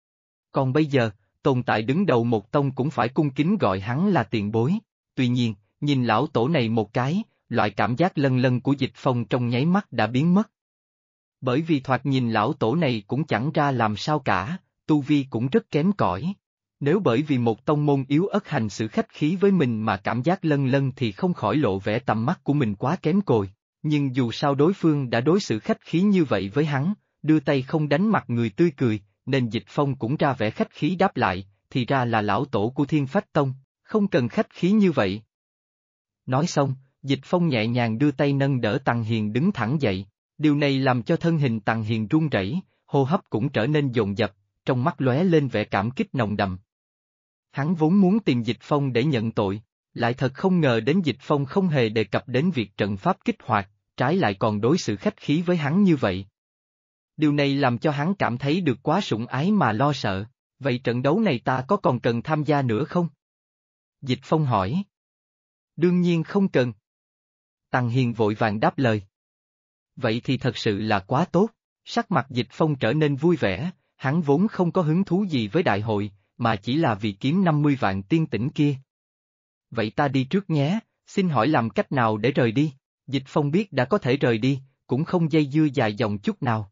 Còn bây giờ, tồn tại đứng đầu một tông cũng phải cung kính gọi hắn là tiền bối, tuy nhiên, nhìn lão tổ này một cái, loại cảm giác lân lân của Dịch Phong trong nháy mắt đã biến mất. Bởi vì thoạt nhìn lão tổ này cũng chẳng ra làm sao cả, tu vi cũng rất kém cỏi. Nếu bởi vì một tông môn yếu ớt hành xử khách khí với mình mà cảm giác lân lân thì không khỏi lộ vẻ tầm mắt của mình quá kém cồi, nhưng dù sao đối phương đã đối xử khách khí như vậy với hắn, đưa tay không đánh mặt người tươi cười, nên Dịch Phong cũng ra vẻ khách khí đáp lại, thì ra là lão tổ của Thiên Phách Tông, không cần khách khí như vậy. Nói xong, Dịch Phong nhẹ nhàng đưa tay nâng đỡ Tằng Hiền đứng thẳng dậy, điều này làm cho thân hình Tằng Hiền run rẩy, hô hấp cũng trở nên dồn dập, trong mắt lóe lên vẻ cảm kích nồng đậm. Hắn vốn muốn tìm Dịch Phong để nhận tội, lại thật không ngờ đến Dịch Phong không hề đề cập đến việc trận pháp kích hoạt, trái lại còn đối xử khách khí với hắn như vậy. Điều này làm cho hắn cảm thấy được quá sủng ái mà lo sợ, vậy trận đấu này ta có còn cần tham gia nữa không? Dịch Phong hỏi. Đương nhiên không cần. Tằng Hiền vội vàng đáp lời. Vậy thì thật sự là quá tốt, sắc mặt Dịch Phong trở nên vui vẻ, hắn vốn không có hứng thú gì với đại hội, mà chỉ là vì kiếm 50 vạn tiên tĩnh kia. Vậy ta đi trước nhé, xin hỏi làm cách nào để rời đi? Dịch Phong biết đã có thể rời đi, cũng không dây dưa dài dòng chút nào.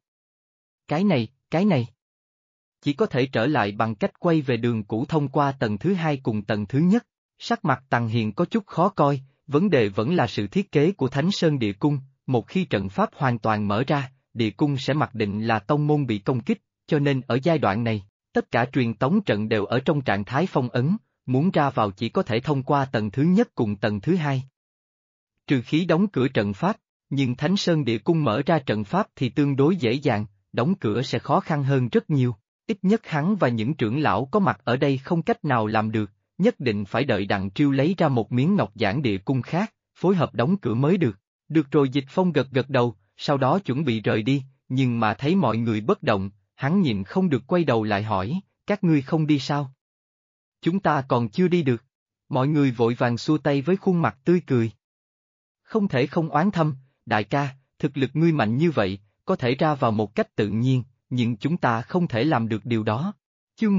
Cái này. Chỉ có thể trở lại bằng cách quay về đường cũ thông qua tầng thứ hai cùng tầng thứ nhất. Sắc mặt Tằng Hiền có chút khó coi, vấn đề vẫn là sự thiết kế của Thánh Sơn Địa Cung, một khi trận pháp hoàn toàn mở ra, Địa Cung sẽ mặc định là tông môn bị công kích, cho nên ở giai đoạn này, tất cả truyền tống trận đều ở trong trạng thái phong ấn, muốn ra vào chỉ có thể thông qua tầng thứ nhất cùng tầng thứ hai. Trừ khi đóng cửa trận pháp, nhưng Thánh Sơn Địa Cung mở ra trận pháp thì tương đối dễ dàng, đóng cửa sẽ khó khăn hơn rất nhiều, ít nhất hắn và những trưởng lão có mặt ở đây không cách nào làm được, nhất định phải đợi Đặng Triêu lấy ra một miếng ngọc giản địa cung khác, phối hợp đóng cửa mới được. Được rồi, Dịch Phong gật gật đầu, sau đó chuẩn bị rời đi, nhưng mà thấy mọi người bất động, hắn nhịn không được quay đầu lại hỏi, các ngươi không đi sao? Chúng ta còn chưa đi được. Mọi người vội vàng xua tay với khuôn mặt tươi cười. Không thể không oán thâm, đại ca, thực lực ngươi mạnh như vậy, có thể ra vào một cách tự nhiên, nhưng chúng ta không thể làm được điều đó. Chương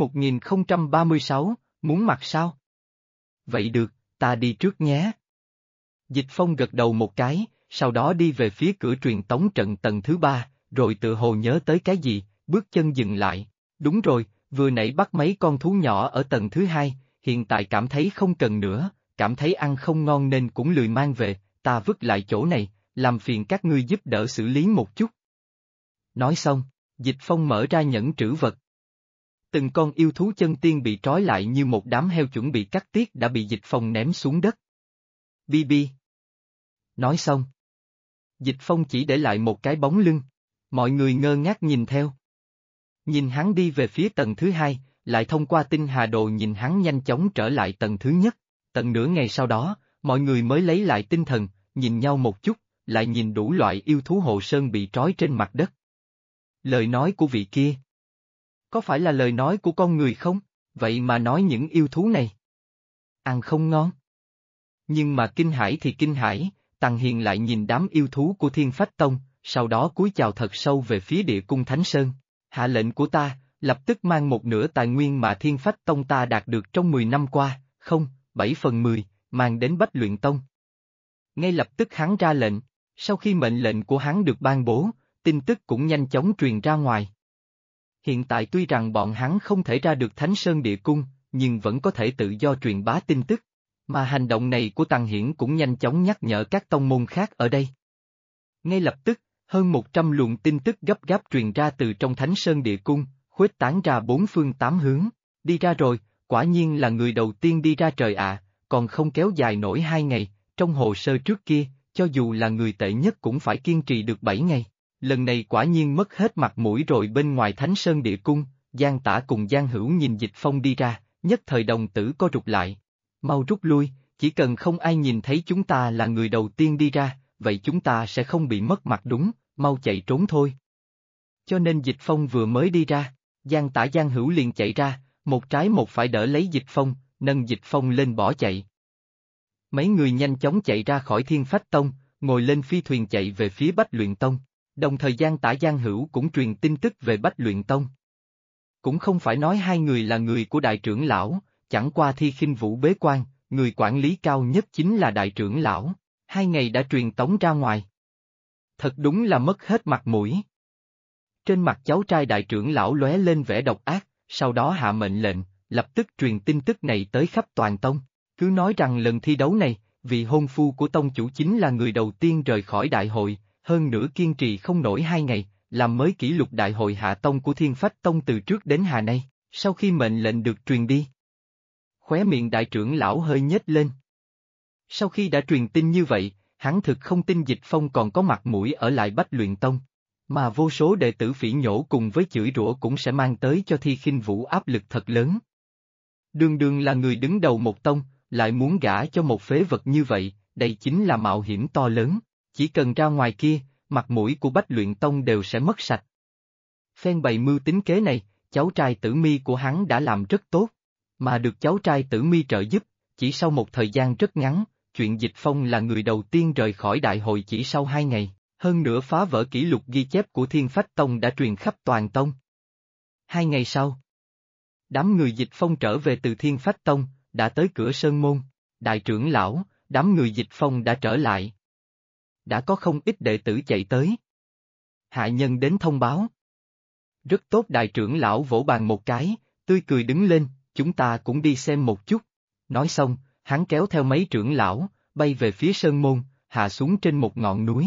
1036, muốn mặc sao? Vậy được, ta đi trước nhé. Dịch Phong gật đầu một cái, sau đó đi về phía cửa truyền tống trận tầng thứ ba, rồi tự hồ nhớ tới cái gì, bước chân dừng lại. Đúng rồi, vừa nãy bắt mấy con thú nhỏ ở tầng thứ hai, hiện tại cảm thấy không cần nữa, cảm thấy ăn không ngon nên cũng lười mang về, ta vứt lại chỗ này, làm phiền các ngươi giúp đỡ xử lý một chút. Nói xong, Dịch Phong mở ra nhẫn trữ vật. Từng con yêu thú chân tiên bị trói lại như một đám heo chuẩn bị cắt tiết đã bị Dịch Phong ném xuống đất. Bi bi. Nói xong, Dịch Phong chỉ để lại một cái bóng lưng, mọi người ngơ ngác nhìn theo. Nhìn hắn đi về phía tầng thứ hai, lại thông qua tinh hà đồ nhìn hắn nhanh chóng trở lại tầng thứ nhất, tận nửa ngày sau đó, mọi người mới lấy lại tinh thần, nhìn nhau một chút, lại nhìn đủ loại yêu thú hộ sơn bị trói trên mặt đất. Lời nói của vị kia. Có phải là lời nói của con người không? Vậy mà nói những yêu thú này. Ăn không ngon. Nhưng mà kinh hãi thì kinh hãi, Tằng Hiền lại nhìn đám yêu thú của Thiên Phách Tông, sau đó cúi chào thật sâu về phía Địa Cung Thánh Sơn. Hạ lệnh của ta, lập tức mang một nửa tài nguyên mà Thiên Phách Tông ta đạt được trong 10 năm qua, không, 7/10, mang đến Bách Luyện Tông. Ngay lập tức hắn ra lệnh, sau khi mệnh lệnh của hắn được ban bố, tin tức cũng nhanh chóng truyền ra ngoài. Hiện tại tuy rằng bọn hắn không thể ra được Thánh Sơn Địa Cung, nhưng vẫn có thể tự do truyền bá tin tức, mà hành động này của Tằng Hiển cũng nhanh chóng nhắc nhở các tông môn khác ở đây. Ngay lập tức, hơn 100 luồng tin tức gấp gáp truyền ra từ trong Thánh Sơn Địa Cung, khuếch tán ra bốn phương tám hướng, đi ra rồi, quả nhiên là người đầu tiên đi ra trời ạ, còn không kéo dài nổi 2 ngày, trong hồ sơ trước kia, cho dù là người tệ nhất cũng phải kiên trì được 7 ngày. Lần này quả nhiên mất hết mặt mũi rồi. Bên ngoài Thánh Sơn Địa Cung, Giang Tả cùng Giang Hữu nhìn Dịch Phong đi ra, nhất thời đồng tử co rụt lại. Mau rút lui, chỉ cần không ai nhìn thấy chúng ta là người đầu tiên đi ra, vậy chúng ta sẽ không bị mất mặt đúng, mau chạy trốn thôi. Cho nên Dịch Phong vừa mới đi ra, Giang Tả Giang Hữu liền chạy ra, một trái một phải đỡ lấy Dịch Phong, nâng Dịch Phong lên bỏ chạy. Mấy người nhanh chóng chạy ra khỏi Thiên Phách Tông, ngồi lên phi thuyền chạy về phía Bách Luyện Tông. Đồng thời Giang Tả Giang Hữu cũng truyền tin tức về Bách Luyện Tông. Cũng không phải nói hai người là người của đại trưởng lão, chẳng qua Thi Khinh Vũ bế quan, người quản lý cao nhất chính là đại trưởng lão, 2 ngày đã truyền tống ra ngoài. Thật đúng là mất hết mặt mũi. Trên mặt cháu trai đại trưởng lão lóe lên vẻ độc ác, sau đó hạ mệnh lệnh, lập tức truyền tin tức này tới khắp toàn tông, cứ nói rằng lần thi đấu này, vị hôn phu của tông chủ chính là người đầu tiên rời khỏi đại hội. Hơn nữa kiên trì không nổi 2 ngày, làm mới kỷ lục đại hội hạ tông của Thiên Phách Tông từ trước đến hà nay, sau khi mệnh lệnh được truyền đi. Khóe miệng đại trưởng lão hơi nhếch lên. Sau khi đã truyền tin như vậy, hắn thực không tin Dịch Phong còn có mặt mũi ở lại Bách Luyện Tông. Mà vô số đệ tử phỉ nhổ cùng với chửi rủa cũng sẽ mang tới cho Thi Khinh Vũ áp lực thật lớn. Đường đường là người đứng đầu một tông, lại muốn gả cho một phế vật như vậy, đây chính là mạo hiểm to lớn, chỉ cần ra ngoài kia, mặt mũi của Bách Luyện Tông đều sẽ mất sạch. Phen bày mưu tính kế này, cháu trai Tử Mi của hắn đã làm rất tốt, mà được cháu trai Tử Mi trợ giúp, chỉ sau một thời gian rất ngắn, chuyện Dịch Phong là người đầu tiên rời khỏi đại hội chỉ sau 2 ngày, hơn nữa phá vỡ kỷ lục ghi chép của Thiên Phách Tông đã truyền khắp toàn tông. 2 ngày sau, đám người Dịch Phong trở về từ Thiên Phách Tông, đã tới cửa Sơn Môn, đại trưởng lão, đám người Dịch Phong đã trở lại. Đã có không ít đệ tử chạy tới. Hạ nhân đến thông báo. Rất tốt, đại trưởng lão vỗ bàn một cái, tươi cười đứng lên, chúng ta cũng đi xem một chút. Nói xong, hắn kéo theo mấy trưởng lão, bay về phía Sơn Môn, hạ xuống trên một ngọn núi.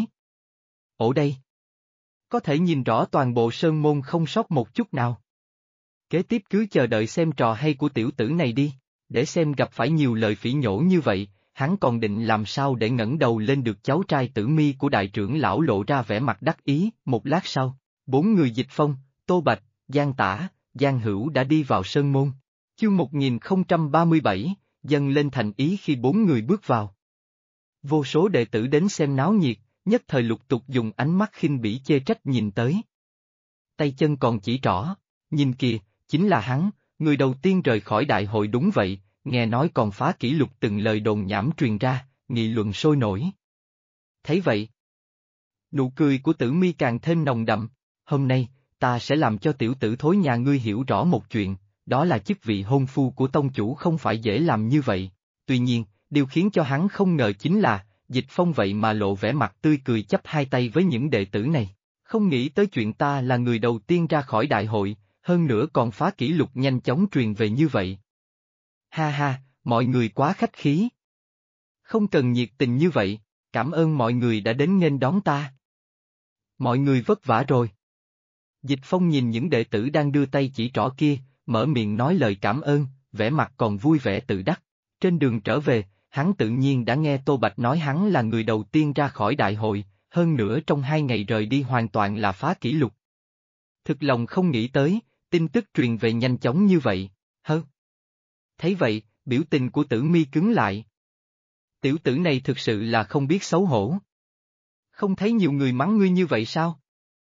Ở đây, có thể nhìn rõ toàn bộ Sơn Môn không sót một chút nào. Kế tiếp cứ chờ đợi xem trò hay của tiểu tử này đi, để xem gặp phải nhiều lời phỉ nhổ như vậy, hắn còn định làm sao để ngẩng đầu lên được. Cháu trai Tử Mi của đại trưởng lão lộ ra vẻ mặt đắc ý. Một lát sau, 4 người Dịch Phong, Tô Bạch, Giang Tả, Giang Hữu đã đi vào Sơn Môn. Chương 1037, dâng lên thành ý khi 4 người bước vào. Vô số đệ tử đến xem náo nhiệt, nhất thời lục tục dùng ánh mắt khinh bỉ chê trách nhìn tới. Tay chân còn chỉ trỏ, nhìn kìa, chính là hắn, người đầu tiên rời khỏi đại hội. Đúng vậy, nghe nói còn phá kỷ lục. Từng lời đồn nhảm truyền ra, nghị luận sôi nổi. Thấy vậy, nụ cười của Tử Mi càng thêm nồng đậm. Hôm nay, ta sẽ làm cho tiểu tử thối nhà ngươi hiểu rõ một chuyện, đó là chức vị hôn phu của tông chủ không phải dễ làm như vậy. Tuy nhiên, điều khiến cho hắn không ngờ chính là, Dịch Phong vậy mà lộ vẻ mặt tươi cười chắp hai tay với những đệ tử này. Không nghĩ tới chuyện ta là người đầu tiên ra khỏi đại hội, hơn nữa còn phá kỷ lục nhanh chóng truyền về như vậy. Ha ha, mọi người quá khách khí. Không cần nhiệt tình như vậy, cảm ơn mọi người đã đến nghênh đón ta. Mọi người vất vả rồi. Dịch Phong nhìn những đệ tử đang đưa tay chỉ trỏ kia, mở miệng nói lời cảm ơn, vẻ mặt còn vui vẻ tự đắc. Trên đường trở về, hắn tự nhiên đã nghe Tô Bạch nói hắn là người đầu tiên ra khỏi đại hội, hơn nữa trong 2 ngày rời đi hoàn toàn là phá kỷ lục. Thực lòng không nghĩ tới, tin tức truyền về nhanh chóng như vậy, Thấy vậy, biểu tình của Tử Mi cứng lại. Tiểu tử này thực sự là không biết xấu hổ. Không thấy nhiều người mắng ngươi như vậy sao?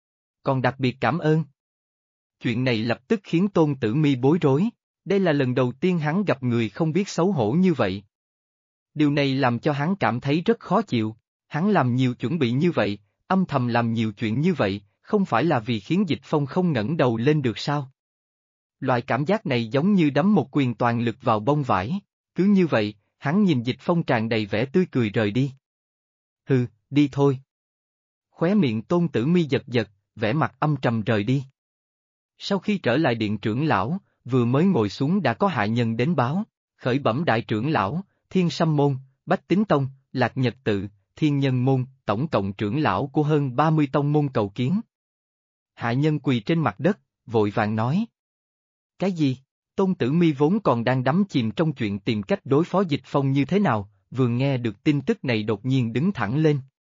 Còn đặc biệt cảm ơn. Chuyện này lập tức khiến Tôn Tử Mi bối rối, đây là lần đầu tiên hắn gặp người không biết xấu hổ như vậy. Điều này làm cho hắn cảm thấy rất khó chịu, hắn làm nhiều chuẩn bị như vậy, âm thầm làm nhiều chuyện như vậy, không phải là vì khiến Dịch Phong không ngẩng đầu lên được sao? Loại cảm giác này giống như đấm một quyền toàn lực vào bông vải, cứ như vậy, hắn nhìn Dịch Phong tràn đầy vẻ tươi cười rời đi. Hừ, đi thôi. Khóe miệng Tôn Tử Mi giật giật, vẻ mặt âm trầm rời đi. Sau khi trở lại điện trưởng lão, vừa mới ngồi xuống đã có hạ nhân đến báo, khởi bẩm đại trưởng lão, Thiên Sâm Môn, Bách Tính Tông, Lạc Nhật Tự, Thiên Nhân Môn, tổng cộng trưởng lão của hơn 30 tông môn cầu kiến. Hạ nhân quỳ trên mặt đất, vội vàng nói. Cái gì? Tôn Tử Mi vốn còn đang đắm chìm trong chuyện tìm cách đối phó Dịch Phong như thế nào, vừa nghe được tin tức này đột nhiên đứng thẳng lên.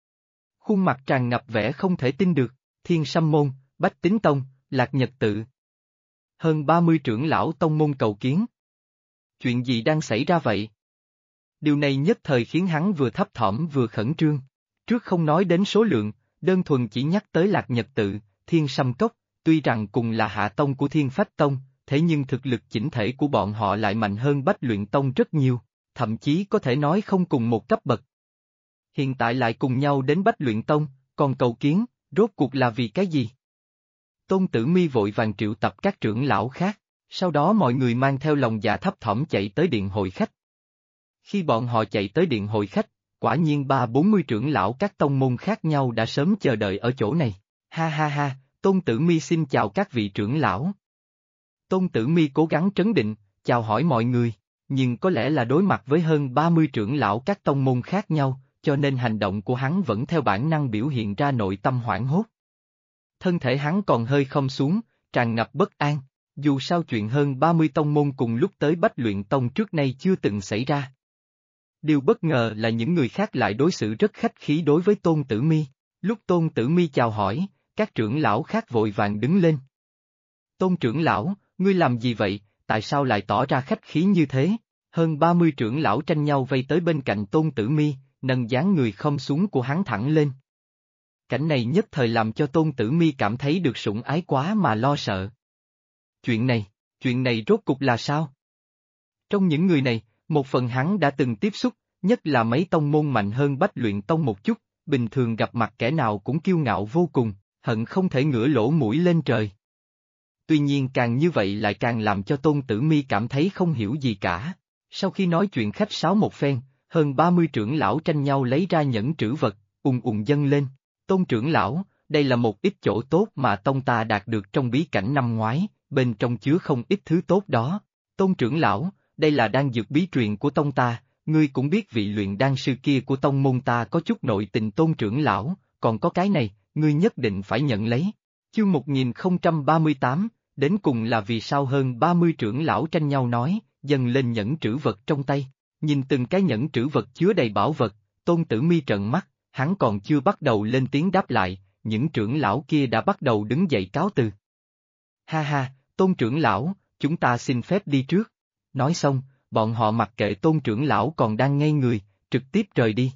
Khuôn mặt tràn ngập vẻ không thể tin được, Thiên Sâm Môn, Bách Tính Tông, Lạc Nhật Tự. Hơn 30 trưởng lão tông môn cầu kiến. Chuyện gì đang xảy ra vậy? Điều này nhất thời khiến hắn vừa thấp thỏm vừa khẩn trương. Trước không nói đến số lượng, đơn thuần chỉ nhắc tới Lạc Nhật Tự, Thiên Sâm Cốc, tuy rằng cùng là hạ tông của Thiên Phách Tông, thế nhưng thực lực chỉnh thể của bọn họ lại mạnh hơn Bách Luyện Tông rất nhiều, thậm chí có thể nói không cùng một cấp bậc. Hiện tại lại cùng nhau đến Bách Luyện Tông, còn cầu kiến, rốt cuộc là vì cái gì? Tôn Tử Mi vội vàng triệu tập các trưởng lão khác, sau đó mọi người mang theo lòng dạ thấp thỏm chạy tới điện hội khách. Khi bọn họ chạy tới điện hội khách, quả nhiên 30-40 trưởng lão các tông môn khác nhau đã sớm chờ đợi ở chỗ này. Ha ha ha, Tôn Tử Mi xin chào các vị trưởng lão. Tôn Tử Mi cố gắng trấn định, chào hỏi mọi người, nhưng có lẽ là đối mặt với hơn 30 trưởng lão các tông môn khác nhau, cho nên hành động của hắn vẫn theo bản năng biểu hiện ra nội tâm hoảng hốt. Thân thể hắn còn hơi khom xuống, tràn ngập bất an, dù sao chuyện hơn 30 tông môn cùng lúc tới Bách Luyện Tông trước nay chưa từng xảy ra. Điều bất ngờ là những người khác lại đối xử rất khách khí đối với Tôn Tử Mi. Lúc Tôn Tử Mi chào hỏi, các trưởng lão khác vội vàng đứng lên. Tôn trưởng lão, ngươi làm gì vậy, tại sao lại tỏ ra khách khí như thế? Hơn 30 trưởng lão tranh nhau vây tới bên cạnh Tôn Tử Mi, nâng dáng người khom xuống của hắn thẳng lên. Cảnh này nhất thời làm cho Tôn Tử Mi cảm thấy được sủng ái quá mà lo sợ. Chuyện này rốt cục là sao? Trong những người này, một phần hắn đã từng tiếp xúc, nhất là mấy tông môn mạnh hơn Bách Luyện Tông một chút, bình thường gặp mặt kẻ nào cũng kiêu ngạo vô cùng, hận không thể ngửa lỗ mũi lên trời. Tuy nhiên càng như vậy lại càng làm cho Tôn Tử Mi cảm thấy không hiểu gì cả. Sau khi nói chuyện khách sáo một phen, hơn 30 trưởng lão tranh nhau lấy ra nhẫn trữ vật, ùng ùng dâng lên. Tôn trưởng lão, đây là một ít chỗ tốt mà tông ta đạt được trong bí cảnh năm ngoái, bên trong chứa không ít thứ tốt đó. Tôn trưởng lão, đây là đan dược bí truyền của tông ta, ngươi cũng biết vị luyện đan sư kia của tông môn ta có chút nội tình. Tôn trưởng lão, còn có cái này, ngươi nhất định phải nhận lấy. Chương 1038, đến cùng là vì sao hơn 30 trưởng lão tranh nhau nói, dâng lên nhẫn trữ vật trong tay. Nhìn từng cái nhẫn trữ vật chứa đầy bảo vật, Tôn Tử Mi trợn mắt, hắn còn chưa bắt đầu lên tiếng đáp lại, những trưởng lão kia đã bắt đầu đứng dậy cáo từ. Ha ha, Tôn trưởng lão, chúng ta xin phép đi trước. Nói xong, bọn họ mặc kệ Tôn trưởng lão còn đang ngây người, trực tiếp rời đi.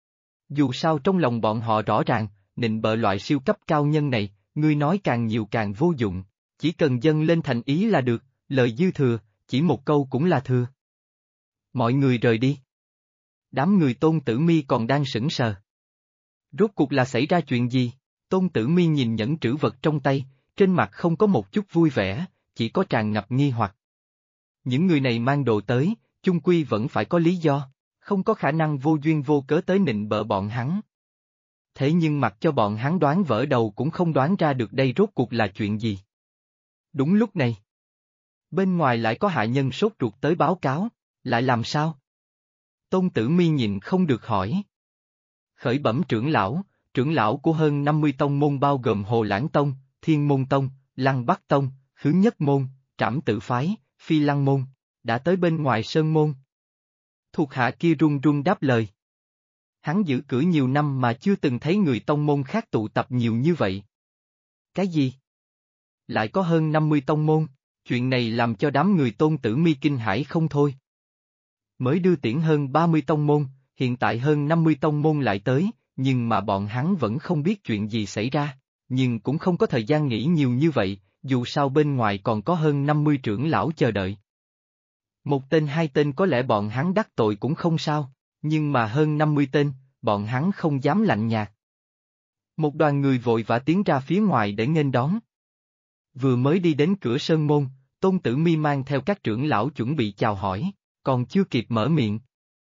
Dù sao trong lòng bọn họ rõ ràng, nịnh bợ loại siêu cấp cao nhân này, ngươi nói càng nhiều càng vô dụng, chỉ cần dâng lên thành ý là được, lời dư thừa, chỉ một câu cũng là thừa. Mọi người rời đi. Đám người Tôn Tử Mi còn đang sững sờ. Rốt cuộc là xảy ra chuyện gì? Tôn Tử Mi nhìn nhẫn trữ vật trong tay, trên mặt không có một chút vui vẻ, chỉ có tràn ngập nghi hoặc. Những người này mang đồ tới, chung quy vẫn phải có lý do, không có khả năng vô duyên vô cớ tới nịnh bợ bọn hắn. Thế nhưng mặc cho bọn hắn đoán vỡ đầu cũng không đoán ra được đây rốt cuộc là chuyện gì. Đúng lúc này, bên ngoài lại có hạ nhân sốt ruột tới báo cáo, lại làm sao? Tôn Tử Mi nhìn không được hỏi. Khởi bẩm trưởng lão của hơn 50 tông môn bao gồm Hồ Lãng Tông, Thiên Môn Tông, Lăng Bắc Tông, Hướng Nhất Môn, Trảm Tự Phái, Phi Lăng Môn, đã tới bên ngoài Sơn Môn. Thuộc hạ kia run run đáp lời. Hắn giữ cửa nhiều năm mà chưa từng thấy người tông môn khác tụ tập nhiều như vậy. Cái gì? Lại có hơn 50 tông môn, chuyện này làm cho đám người Tôn Tử Mi kinh hãi không thôi. Mới đưa tiễn hơn 30 tông môn, hiện tại hơn 50 tông môn lại tới, nhưng mà bọn hắn vẫn không biết chuyện gì xảy ra, nhưng cũng không có thời gian nghĩ nhiều như vậy, dù sao bên ngoài còn có hơn 50 trưởng lão chờ đợi. Một tên hai tên có lẽ bọn hắn đắc tội cũng không sao, nhưng mà hơn 50 tên, bọn hắn không dám lạnh nhạt. Một đoàn người vội vã tiến ra phía ngoài để nghênh đón. Vừa mới đi đến cửa sơn môn, Tôn Tử Mi mang theo các trưởng lão chuẩn bị chào hỏi, còn chưa kịp mở miệng.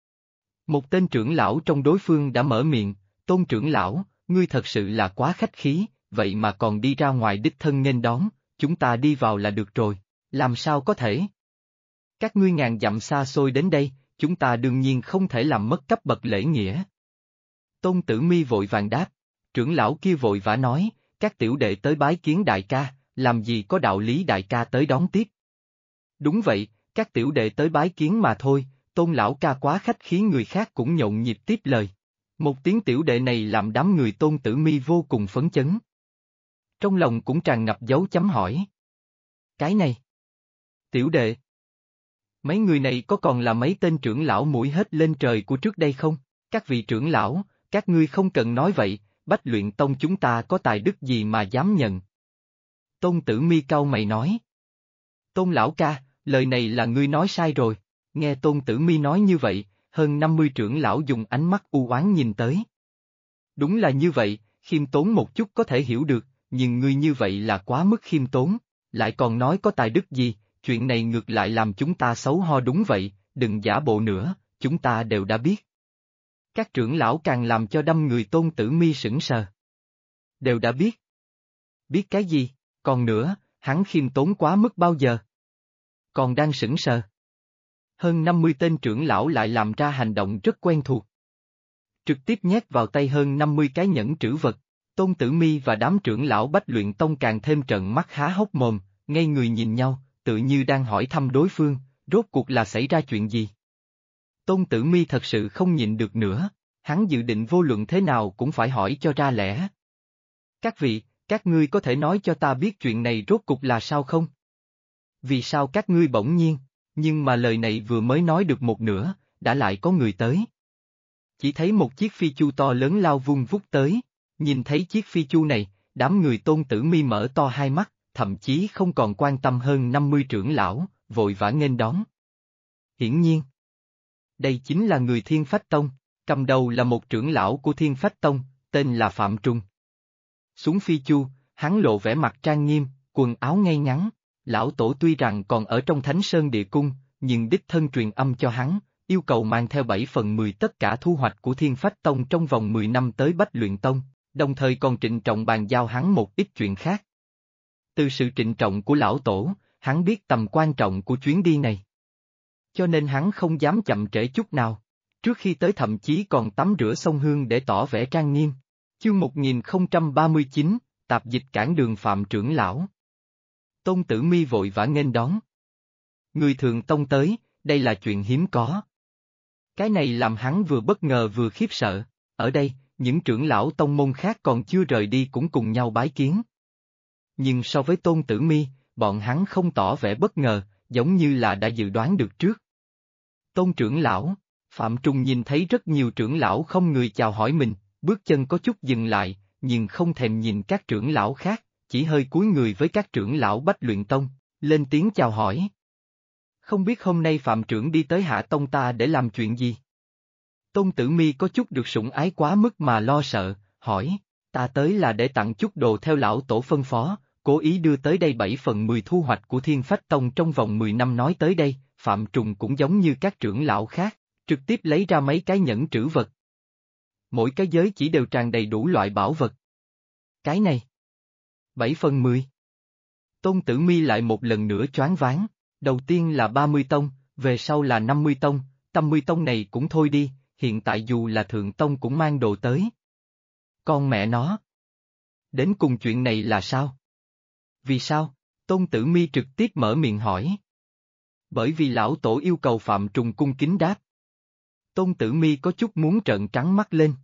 Một tên trưởng lão trong đối phương đã mở miệng, Tôn trưởng lão, ngươi thật sự là quá khách khí, vậy mà còn đi ra ngoài đích thân nghênh đón, chúng ta đi vào là được rồi, làm sao có thể? Các ngươi ngàn dặm xa xôi đến đây, chúng ta đương nhiên không thể làm mất cấp bậc lễ nghĩa. Tôn Tử Mi vội vàng đáp, trưởng lão kia vội vã nói, các tiểu đệ tới bái kiến đại ca, làm gì có đạo lý đại ca tới đón tiếp. Đúng vậy, các tiểu đệ tới bái kiến mà thôi, Tôn lão ca quá khách khí, người khác cũng nhộn nhịp tiếp lời. Một tiếng tiểu đệ này làm đám người Tôn Tử Mi vô cùng phấn chấn. Trong lòng cũng tràn ngập dấu chấm hỏi. Cái này. Tiểu đệ. Mấy người này có còn là mấy tên trưởng lão mũi hết lên trời của trước đây không? Các vị trưởng lão, các ngươi không cần nói vậy, Bách Luyện Tông chúng ta có tài đức gì mà dám nhận. Tôn Tử Mi cau mày nói. Tôn lão ca, lời này là ngươi nói sai rồi. Nghe Tôn Tử Mi nói như vậy, hơn 50 trưởng lão dùng ánh mắt u oán nhìn tới. Đúng là như vậy, khiêm tốn một chút có thể hiểu được, nhưng ngươi như vậy là quá mức khiêm tốn, lại còn nói có tài đức gì, chuyện này ngược lại làm chúng ta xấu ho. Đúng vậy, đừng giả bộ nữa, chúng ta đều đã biết. Các trưởng lão càng làm cho đâm người Tôn Tử Mi sững sờ. Đều đã biết. Biết cái gì, còn nữa, hắn khiêm tốn quá mức bao giờ? Còn đang sững sờ. Hơn 50 tên trưởng lão lại làm ra hành động rất quen thuộc. Trực tiếp nhét vào tay hơn 50 cái nhẫn trữ vật, Tôn Tử Mi và đám trưởng lão Bách Luyện Tông càng thêm trợn mắt há hốc mồm, ngây người nhìn nhau, tự như đang hỏi thăm đối phương, rốt cuộc là xảy ra chuyện gì. Tôn Tử Mi thật sự không nhịn được nữa, hắn dự định vô luận thế nào cũng phải hỏi cho ra lẽ. Các vị, các ngươi có thể nói cho ta biết chuyện này rốt cục là sao không? Vì sao các ngươi bỗng nhiên, nhưng mà lời này vừa mới nói được một nửa, đã lại có người tới. Chỉ thấy một chiếc phi chu to lớn lao vung vút tới, nhìn thấy chiếc phi chu này, đám người Tôn Tử Mi mở to hai mắt, thậm chí không còn quan tâm hơn 50 trưởng lão, vội vã nghênh đón. Hiển nhiên, đây chính là người Thiên Phách Tông, cầm đầu là một trưởng lão của Thiên Phách Tông, tên là Phạm Trung. Xuống phi chu, hắn lộ vẻ mặt trang nghiêm, quần áo ngay ngắn, lão tổ tuy rằng còn ở trong Thánh Sơn Địa Cung, nhưng đích thân truyền âm cho hắn, yêu cầu mang theo 7/10 tất cả thu hoạch của Thiên Phách Tông trong vòng 10 năm tới Bách Luyện Tông, đồng thời còn trịnh trọng bàn giao hắn một ít chuyện khác. Từ sự trịnh trọng của lão tổ, hắn biết tầm quan trọng của chuyến đi này. Cho nên hắn không dám chậm trễ chút nào, trước khi tới thậm chí còn tắm rửa sông Hương để tỏ vẻ trang nghiêm. Chương 1039, tạp dịch cản đường Phạm trưởng lão. Tôn Tử Mi vội vã nghênh đón. Người Thượng Tông tới, đây là chuyện hiếm có. Cái này làm hắn vừa bất ngờ vừa khiếp sợ, ở đây, những trưởng lão tông môn khác còn chưa rời đi cũng cùng nhau bái kiến. Nhưng so với Tôn Tử Mi, bọn hắn không tỏ vẻ bất ngờ, giống như là đã dự đoán được trước. Tôn trưởng lão, Phạm Trung nhìn thấy rất nhiều trưởng lão không người chào hỏi mình, bước chân có chút dừng lại, nhưng không thèm nhìn các trưởng lão khác, chỉ hơi cúi người với các trưởng lão Bách Luyện Tông, lên tiếng chào hỏi. Không biết hôm nay Phạm trưởng đi tới Hạ Tông ta để làm chuyện gì? Tôn Tử Mi có chút được sủng ái quá mức mà lo sợ, hỏi, ta tới là để tặng chút đồ theo lão tổ phân phó, cố ý đưa tới đây 7/10 thu hoạch của Thiên Phách Tông trong vòng 10 năm nói tới đây, Phạm Trùng cũng giống như các trưởng lão khác, trực tiếp lấy ra mấy cái nhẫn trữ vật. Mỗi cái giới chỉ đều tràn đầy đủ loại bảo vật. Cái này 7/10. Tôn Tử Mi lại một lần nữa choáng váng, đầu tiên là 30 tông, về sau là 50 tông, 80 tông này cũng thôi đi, hiện tại dù là Thượng Tông cũng mang đồ tới. Con mẹ nó! Đến cùng chuyện này là sao? Vì sao? Tôn Tử Mi trực tiếp mở miệng hỏi. Bởi vì lão tổ yêu cầu Phạm Trùng cung kính đáp. Tôn Tử Mi có chút muốn trợn trắng mắt lên.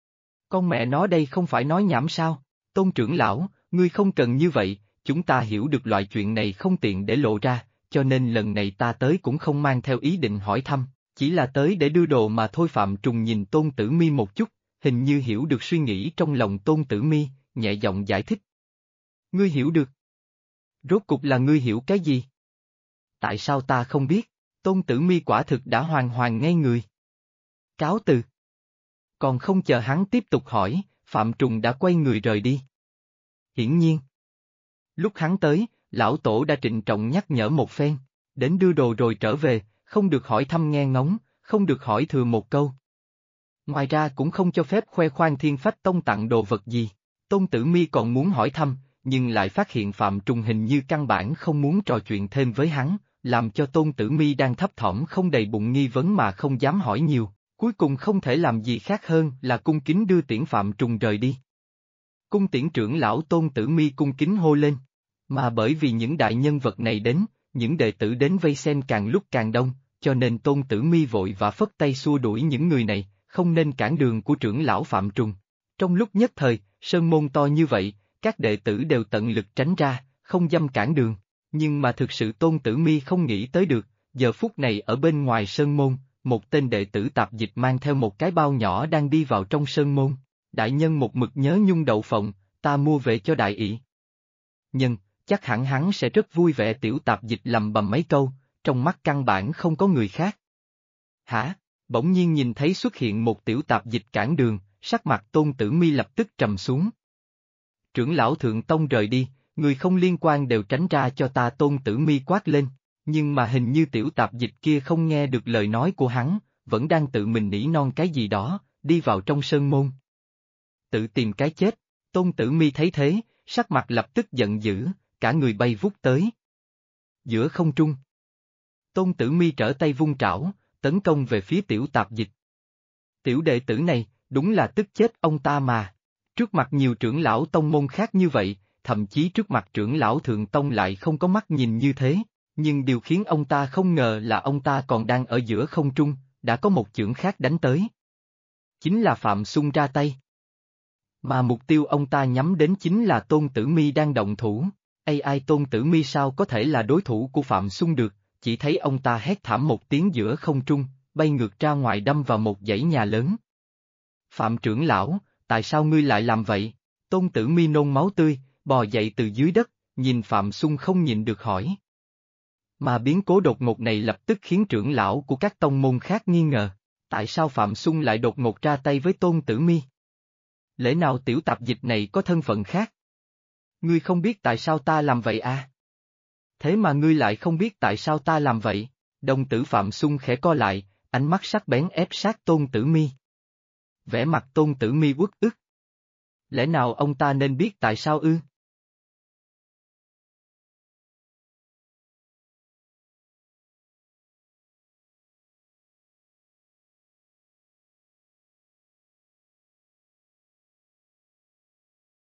Con mẹ nó đây không phải nói nhảm sao? Tôn trưởng lão, ngươi không cần như vậy, chúng ta hiểu được loại chuyện này không tiện để lộ ra, cho nên lần này ta tới cũng không mang theo ý định hỏi thăm, chỉ là tới để đưa đồ mà thôi. Phạm Trùng nhìn Tôn Tử Mi một chút, hình như hiểu được suy nghĩ trong lòng Tôn Tử Mi, nhẹ giọng giải thích. Ngươi hiểu được? Rốt cục là ngươi hiểu cái gì? Tại sao ta không biết? Tôn Tử Mi quả thực đã hoàn hoàn ngây người. Cáo từ. Còn không chờ hắn tiếp tục hỏi, Phạm Trùng đã quay người rời đi. Hiển nhiên. Lúc hắn tới, lão tổ đã trịnh trọng nhắc nhở một phen, đến đưa đồ rồi trở về, không được hỏi thăm nghe ngóng, không được hỏi thừa một câu. Ngoài ra cũng không cho phép khoe khoang Thiên Phách Tông tặng đồ vật gì. Tôn Tử Mi còn muốn hỏi thăm, nhưng lại phát hiện Phạm Trùng hình như căn bản không muốn trò chuyện thêm với hắn, làm cho Tôn Tử Mi đang thấp thỏm không đầy bụng nghi vấn mà không dám hỏi nhiều, cuối cùng không thể làm gì khác hơn là cung kính đưa tiễn Phạm Trùng rời đi. Cung tiễn trưởng lão Tôn Tử Mi cung kính hô lên, mà bởi vì những đại nhân vật này đến, những đệ tử đến vây xem càng lúc càng đông, cho nên Tôn Tử Mi vội và phất tay xua đuổi những người này, không nên cản đường của trưởng lão Phạm Trùng. Trong lúc nhất thời, sơn môn to như vậy, các đệ tử đều tận lực tránh ra, không dám cản đường, nhưng mà thực sự Tôn Tử Mi không nghĩ tới được, giờ phút này ở bên ngoài sơn môn, một tên đệ tử tạp dịch mang theo một cái bao nhỏ đang đi vào trong sơn môn. Đại nhân một mực nhớ nhung đậu phộng, ta mua về cho đại ỷ. Nhưng, chắc hẳn hắn sẽ rất vui vẻ. Tiểu tạp dịch lầm bầm mấy câu, trong mắt căn bản không có người khác. Hả? Bỗng nhiên nhìn thấy xuất hiện một tiểu tạp dịch cản đường, sắc mặt Tôn Tử Mi lập tức trầm xuống. Trưởng lão Thượng Tông rời đi, người không liên quan đều tránh ra cho ta. Tôn Tử Mi quát lên, nhưng mà hình như tiểu tạp dịch kia không nghe được lời nói của hắn, vẫn đang tự mình nỉ non cái gì đó, đi vào trong sơn môn. Tự tìm cái chết. Tôn Tử Mi thấy thế, sắc mặt lập tức giận dữ, cả người bay vút tới. Giữa không trung, Tôn Tử Mi trở tay vung trảo, tấn công về phía tiểu tạp dịch. Tiểu đệ tử này, đúng là tức chết ông ta mà. Trước mặt nhiều trưởng lão tông môn khác như vậy, thậm chí trước mặt trưởng lão Thượng Tông lại không có mắt nhìn như thế, nhưng điều khiến ông ta không ngờ là ông ta còn đang ở giữa không trung, đã có một chưởng khác đánh tới. Chính là Phạm Xung ra tay. Mà mục tiêu ông ta nhắm đến chính là Tôn Tử Mi đang động thủ. Ai Tôn Tử Mi sao có thể là đối thủ của Phạm Xung được, chỉ thấy ông ta hét thảm một tiếng giữa không trung, bay ngược ra ngoài đâm vào một dãy nhà lớn. Phạm trưởng lão, tại sao ngươi lại làm vậy? Tôn Tử Mi nôn máu tươi, bò dậy từ dưới đất, nhìn Phạm Xung không nhịn được hỏi. Mà biến cố đột ngột này lập tức khiến trưởng lão của các tông môn khác nghi ngờ, tại sao Phạm Xung lại đột ngột ra tay với Tôn Tử Mi? Lẽ nào tiểu tạp dịch này có thân phận khác? Ngươi không biết tại sao ta làm vậy à? Thế mà ngươi lại không biết tại sao ta làm vậy? Đồng tử Phạm Xung khẽ co lại, ánh mắt sắc bén ép sát Tôn Tử Mi. Vẻ mặt Tôn Tử Mi uất ức. Lẽ nào ông ta nên biết tại sao ư?